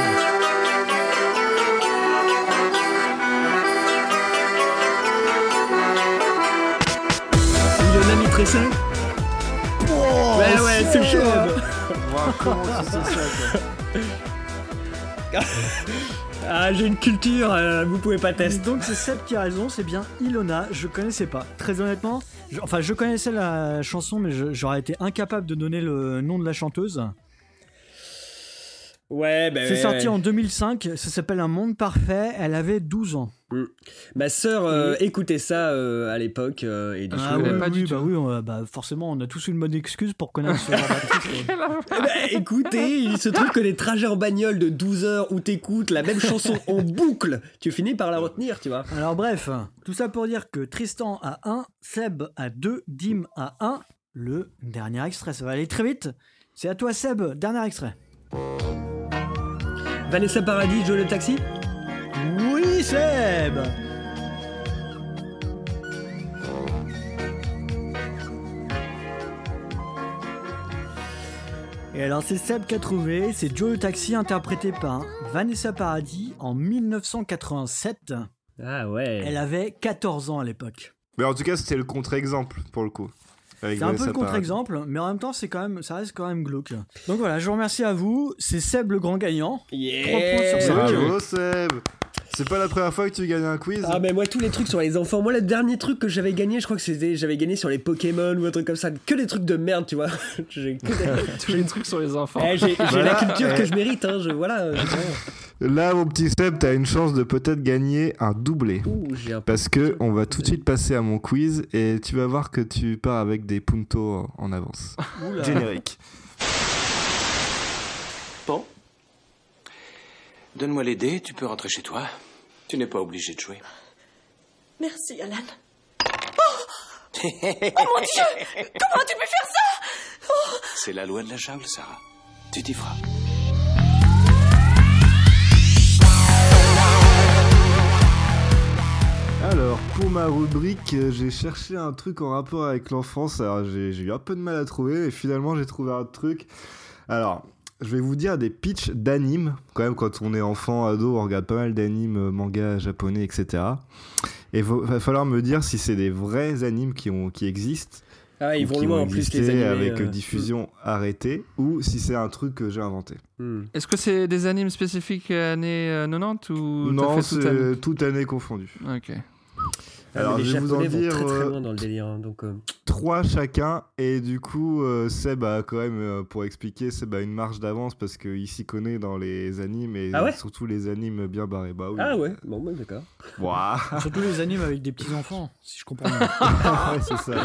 Lionel Tressel. Oh, ouais, ouais, ouais, c'est chaud. Wow, comment tu sais ça, quoi? Ah, j'ai une culture, euh, vous pouvez pas tester. Donc c'est Seb qui a raison, c'est bien Ilona, je connaissais pas. Très honnêtement, je, enfin je connaissais la chanson, mais je, j'aurais été incapable de donner le nom de la chanteuse. Ouais, bah C'est ouais, sorti ouais. en deux mille cinq, ça s'appelle Un Monde Parfait, elle avait douze ans. Mm. Ma sœur euh, écoutait ça euh, à l'époque euh, et du Ah coup, oui, euh, pas du tout. Bah oui, on, bah forcément, on a tous une bonne excuse pour connaître ce genre d'artiste. Eh ben, écoutez, il se trouve que les trajets en bagnole de douze heures où t'écoutes la même chanson en boucle, tu finis par la retenir, tu vois. Alors bref, tout ça pour dire que Tristan a un, Seb a deux, Dim a un. Le dernier extrait, ça va aller très vite. C'est à toi Seb, dernier extrait. Vanessa Paradis, Joe le taxi. Oui Seb. Et alors c'est Seb qui a trouvé, c'est Joe le taxi interprété par Vanessa Paradis en dix-neuf cent quatre-vingt-sept. Ah ouais. Elle avait quatorze ans à l'époque. Mais en tout cas, c'était le contre-exemple pour le coup. C'est un peu le contre-exemple, mais en même temps, c'est quand même, ça reste quand même glauque. Donc voilà, je vous remercie à vous. C'est Seb le grand gagnant. Yeah. trois points sur cinq. Bravo Seb. C'est pas la première fois que tu gagnes un quiz. Ah mais moi tous les trucs sur les enfants, moi le dernier truc que j'avais gagné, je crois que c'était j'avais gagné sur les Pokémon ou un truc comme ça, que des trucs de merde, tu vois. J'ai que des... Tous les trucs sur les enfants. Eh, j'ai j'ai Voilà, la culture eh. que je mérite, hein. Je voilà. Je... Là, mon petit Seb, t'as une chance de peut-être gagner un doublé. Ouh, j'ai un peu... Parce que on va tout de suite passer à mon quiz et tu vas voir que tu pars avec des puntos en avance. Oula. Générique. Bon. Donne-moi les dés, tu peux rentrer chez toi. Tu n'es pas obligé de jouer. Merci, Alan. Oh, oh mon Dieu! Comment tu peux faire ça? Oh. C'est la loi de la jungle, Sarah. Tu t'y feras. Alors, pour ma rubrique, euh, j'ai cherché un truc en rapport avec l'enfance. Alors, j'ai, j'ai eu un peu de mal à trouver, et finalement, j'ai trouvé un truc. Alors, je vais vous dire des pitchs d'animes. Quand même, quand on est enfant, ado, on regarde pas mal d'animes, euh, mangas japonais, et cetera. Et il va falloir me dire si c'est des vrais animes qui, ont, qui existent. Ah, ils ou vont qui loin ont en plus existé les animés. avec euh... diffusion arrêtée, ou si c'est un truc que j'ai inventé. Hmm. Est-ce que c'est des animes spécifiques années euh, quatre-vingt-dix ou Non, t'as fait c'est toute année toute année confondue. Ok. Ah, Alors, les je vais vous en Japonais vont dire très très euh, loin dans le délire, hein, donc. Euh... trois chacun, et du coup euh, Seb a quand même, euh, pour expliquer, Seb a une marge d'avance parce qu'il s'y connaît dans les animes, et ah ouais surtout les animes bien barrés. Bah oui. Ah ouais, bon bah d'accord. Wow. Surtout les animes avec des petits enfants, si je comprends bien. Ouais, c'est ça.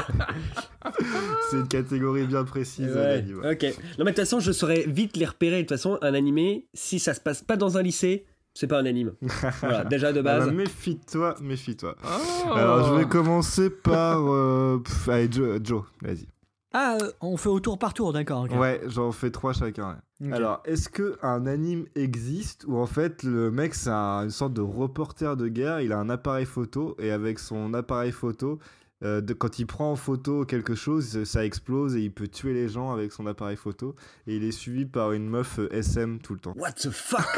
C'est une catégorie bien précise. Ouais, d'anime, ouais. ok. Non mais de toute façon, je saurais vite les repérer. De toute façon, un animé, si ça se passe pas dans un lycée, c'est pas un anime. Voilà, déjà de base. Ah bah, méfie-toi, méfie-toi. Oh. Alors je vais commencer par... Euh... Pff, allez, Joe, Joe, vas-y. Ah, euh, on fait au tour par tour, d'accord. Okay. Ouais, j'en fais trois chacun. Ouais. Okay. Alors, est-ce qu'un anime existe où en fait le mec c'est un, une sorte de reporter de guerre, il a un appareil photo et avec son appareil photo, euh, de, quand il prend en photo quelque chose, ça explose et il peut tuer les gens avec son appareil photo, et il est suivi par une meuf S M tout le temps. What the fuck?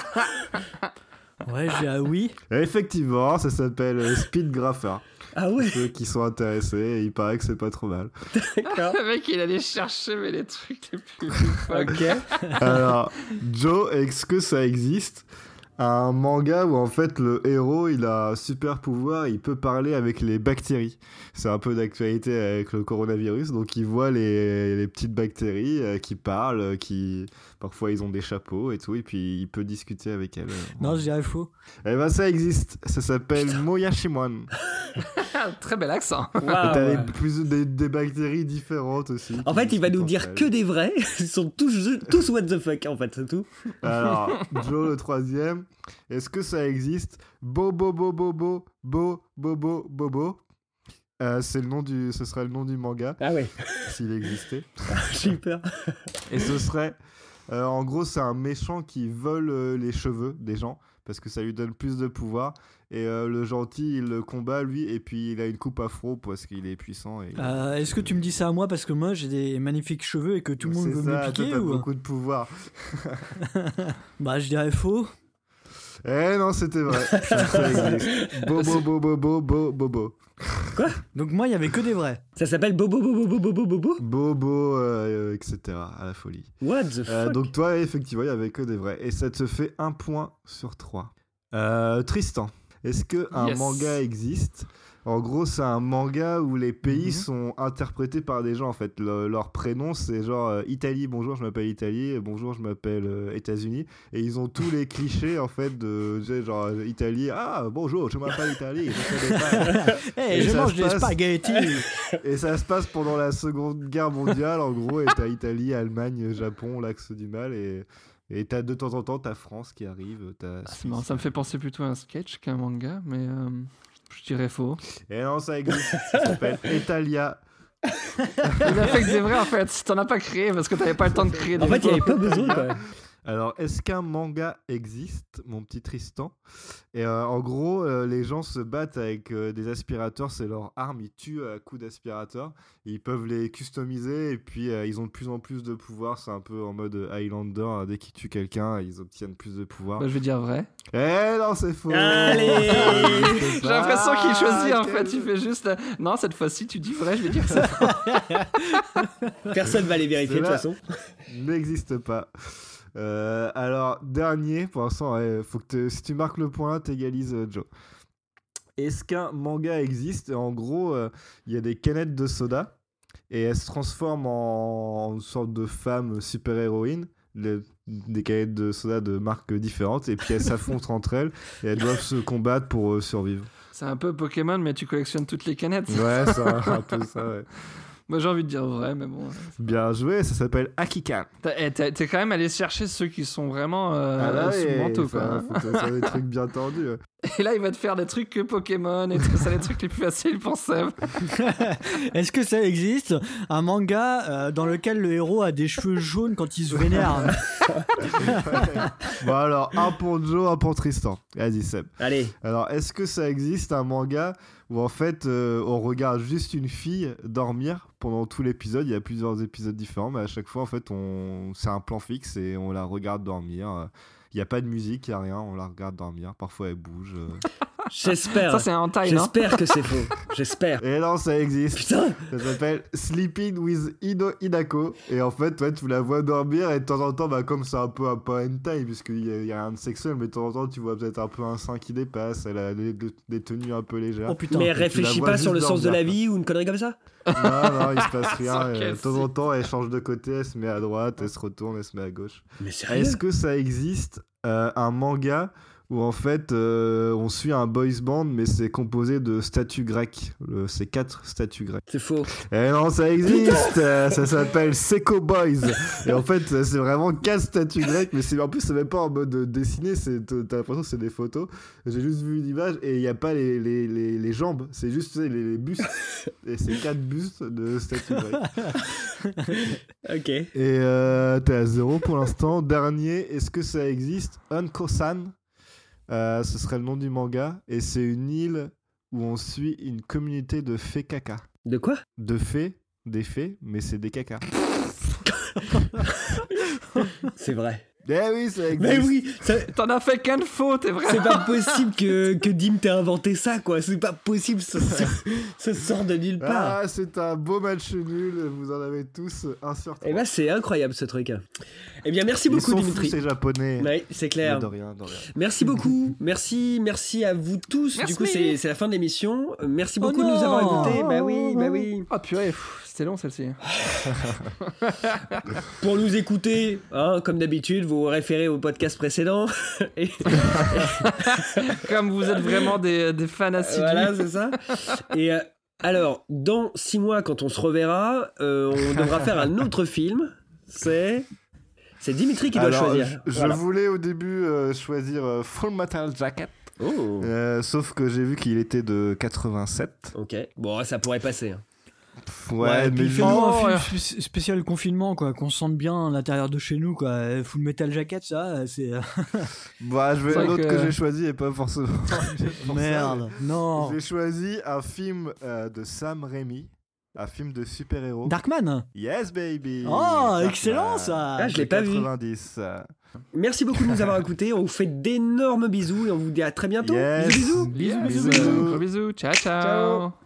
Ouais, j'ai un oui. Et effectivement, ça s'appelle Speedgrapher. Ah ouais. Ceux qui sont intéressés, il paraît que c'est pas trop mal. D'accord. Le mec, il allait chercher mais les trucs les plus Ok. Alors, Joe, est-ce que ça existe? Un manga où en fait le héros il a un super pouvoir, il peut parler avec les bactéries. C'est un peu d'actualité avec le coronavirus, donc il voit les, les petites bactéries euh, qui parlent, euh, qui parfois ils ont des chapeaux et tout, et puis il peut discuter avec elles. Euh, non, je dirais faux. Eh ben ça existe, ça s'appelle Moyashimon. Très bel accent. Wow. Et t'as les, plus, des, des bactéries différentes aussi. En fait, il va nous dire que des vrais. Ils sont tous, tous what the fuck, en fait, c'est tout. Alors, Joe, le troisième. Est-ce que ça existe? Bobo Bobo Bobo Bobo Bobo Bobo. Euh, c'est le nom du, ce serait le nom du manga. Ah ouais. S'il existait. J'ai eu peur. Et ce serait, euh, en gros, c'est un méchant qui vole euh, les cheveux des gens parce que ça lui donne plus de pouvoir. Et euh, le gentil, il le combat lui, et puis il a une coupe afro parce qu'il est puissant. Et... Euh, est-ce que tu me dis ça à moi parce que moi j'ai des magnifiques cheveux et que tout le monde c'est veut ça, me piquer toi, t'as ou... beaucoup de pouvoir. Bah je dirais faux. Eh non, c'était vrai. Ça existe. Bobo, bobo, bobo, bobo. Quoi? Donc moi, il y avait que des vrais. Ça s'appelle Bobo, Bobo, Bobo, Bobo, Bobo Bobo, euh, et cetera. À la folie. What the fuck euh, Donc toi, effectivement, il y avait que des vrais. Et ça te fait un point sur trois. Euh, Tristan, est-ce qu'un Yes. manga existe? En gros, c'est un manga où les pays Mhm. sont interprétés par des gens, en fait. Le- leur prénom, c'est genre euh, Italie, bonjour, je m'appelle Italie, bonjour, je m'appelle euh, États-Unis. Et ils ont tous les clichés, en fait, de tu sais, genre euh, Italie, ah, bonjour, je m'appelle Italie, je connais pas. Hey, Et je ça mange se des passe- spaghettis. Et ça se passe pendant la Seconde Guerre mondiale, en gros, et t'as Italie, Allemagne, Japon, l'axe du mal, et, et t'as de temps en temps t'as France qui arrive, t'as Ah, c'est marrant, ça me fait penser plutôt à un sketch qu'à un manga, mais euh, je dirais faux. Et non, ça existe, ça s'appelle Italia. Il a fait que des vrais en fait, t'en as pas créé parce que t'avais pas le temps de créer des En fait, il n'y avait faux. pas besoin, quoi. Alors, est-ce qu'un manga existe, mon petit Tristan? Et euh, en gros, euh, les gens se battent avec euh, des aspirateurs, c'est leur arme, ils tuent à coups d'aspirateur. Ils peuvent les customiser et puis euh, ils ont de plus en plus de pouvoir. C'est un peu en mode Highlander, hein, dès qu'ils tuent quelqu'un, ils obtiennent plus de pouvoir. Bah, je vais dire vrai. Eh non, c'est faux. Allez. J'ai l'impression qu'il choisit en fait, il fait juste. euh, Non, cette fois-ci tu dis vrai, je vais dire que c'est faux. Personne va les vérifier de toute Cela façon. N'existe pas. Euh, alors, dernier, pour l'instant, ouais, faut que te- si tu marques le point, t'égalises euh, Joe. Est-ce qu'un manga existe? En gros, euh, il y a des canettes de soda et elles se transforment en, en une sorte de femme super-héroïne. Les- des canettes de soda de marques différentes et puis elles s'affrontent entre elles et elles doivent se combattre pour euh, survivre. C'est un peu Pokémon, mais tu collectionnes toutes les canettes. Ouais, c'est un, un peu ça, ouais. Moi j'ai envie de dire vrai, mais bon. Bien joué, ça s'appelle Akikan. T'as- eh, T'es t'es quand même allé chercher ceux qui sont vraiment euh, Ah là, sous ouais, le manteau, faut- quoi. hein. faut que ça soit des trucs bien tordus. ouais. Et là, il va te faire des trucs que Pokémon et tout ça, les trucs les plus faciles pour Seb. Est-ce que ça existe? Un manga euh, dans lequel le héros a des cheveux jaunes quand il se vénère. Bon alors, un pour Joe, un pour Tristan. Vas-y Seb. Allez. Alors, est-ce que ça existe un manga où en fait euh, on regarde juste une fille dormir pendant tout l'épisode? Il y a plusieurs épisodes différents, mais à chaque fois en fait on... c'est un plan fixe et on la regarde dormir. Il n'y a pas de musique, il n'y a rien, on la regarde dormir. Parfois elle bouge. euh. J'espère. Ça, c'est un hentai, non? J'espère que c'est faux. J'espère. Et non, ça existe. Putain. Ça s'appelle Sleeping with Ino Hinako. Et en fait, ouais, tu la vois dormir et de temps en temps, bah, comme c'est un peu un pas hentai, puisqu'il n'y a, il y a rien de sexuel, mais de temps en temps, tu vois peut-être un peu un sein qui dépasse. Elle a des, des- des tenues un peu légères. Oh putain. Mais Et tu la réfléchis vois pas sur le juste sens de la dormir, vie ou une connerie comme ça? quoi. Non, non, il se passe rien. Sans Euh, qu'elle de temps en temps, elle change de côté, elle se met à droite, elle se retourne, elle se met à gauche. Mais sérieux? Est-ce que ça existe euh, un manga où en fait euh, on suit un boys band mais c'est composé de statues grecques? Le- C'est quatre statues grecques. C'est faux. Eh non, ça existe. euh, Ça s'appelle Seco Boys. Et en fait, euh, c'est vraiment quatre statues grecques, mais c'est en plus c'est même pas en mode euh, dessiné. C'est t'as l'impression que c'est des photos. J'ai juste vu une image et il y a pas les, les, les, les jambes. C'est juste tu sais, les, les bustes. Et c'est quatre bustes de statues grecques. Ok. Et euh, t'es à zéro pour l'instant. Dernier, est-ce que ça existe? Unko-san. Euh, ce serait le nom du manga. Et c'est une île où on suit une communauté de fées caca. De quoi? De fées, des fées, mais c'est des caca. C'est vrai. Eh oui, ça existe. Mais oui, ça- T'en as fait qu'un de faux, t'es vrai. c'est pas possible que, que Dim t'ait inventé ça, quoi. C'est pas possible, ça, ça, ça sort de nulle part. Ah, c'est un beau match nul. Vous en avez tous un sur trois. Eh ben, c'est incroyable ce truc. Eh bien, merci Ils beaucoup, sont Dimitri. fous, ces japonais. Ouais, c'est clair. Mais de rien, de rien. Merci beaucoup. Merci, merci à vous tous. Merci. Du coup, c'est c'est la fin de l'émission. Euh, Merci Oh beaucoup de nous non. avoir écoutés. Bah oui, bah oui. Ah purée, pff, c'était long celle-ci. Pour nous écouter, hein, comme d'habitude, vous vous référez au podcast précédent. Et Comme vous êtes vraiment des, des fans assidus. voilà, c'est ça. Et euh, alors, dans six mois, quand on se reverra, euh, on devra faire un autre film. C'est c'est Dimitri qui doit Alors, choisir. Je, je Voilà. voulais au début euh, choisir euh, Full Metal Jacket. Oh. Euh, sauf que j'ai vu qu'il était de quatre-vingt-sept. Ok. Bon, ça pourrait passer. hein. Ouais, puis mais fais-nous Oh, un ouais. film spé- spécial confinement, quoi, qu'on se sente bien à l'intérieur de chez nous, quoi. Full Metal Jacket, ça, c'est. bah, je vais C'est vrai l'autre que, que- j'ai choisi et pas forcément. pour ça. Merde, non. J'ai choisi un film euh, de Sam Raimi Un film de super-héros. Darkman. Yes, baby. Oh, Darkman. excellent ça. Ah, je l'ai pas vu. quatre-vingt-dix. Merci beaucoup de nous avoir écoutés. On vous fait d'énormes bisous et on vous dit à très bientôt. Yes. Bisous, bisous. Bisous, Bisous. bisous. Gros bisous. Ciao, ciao. Ciao.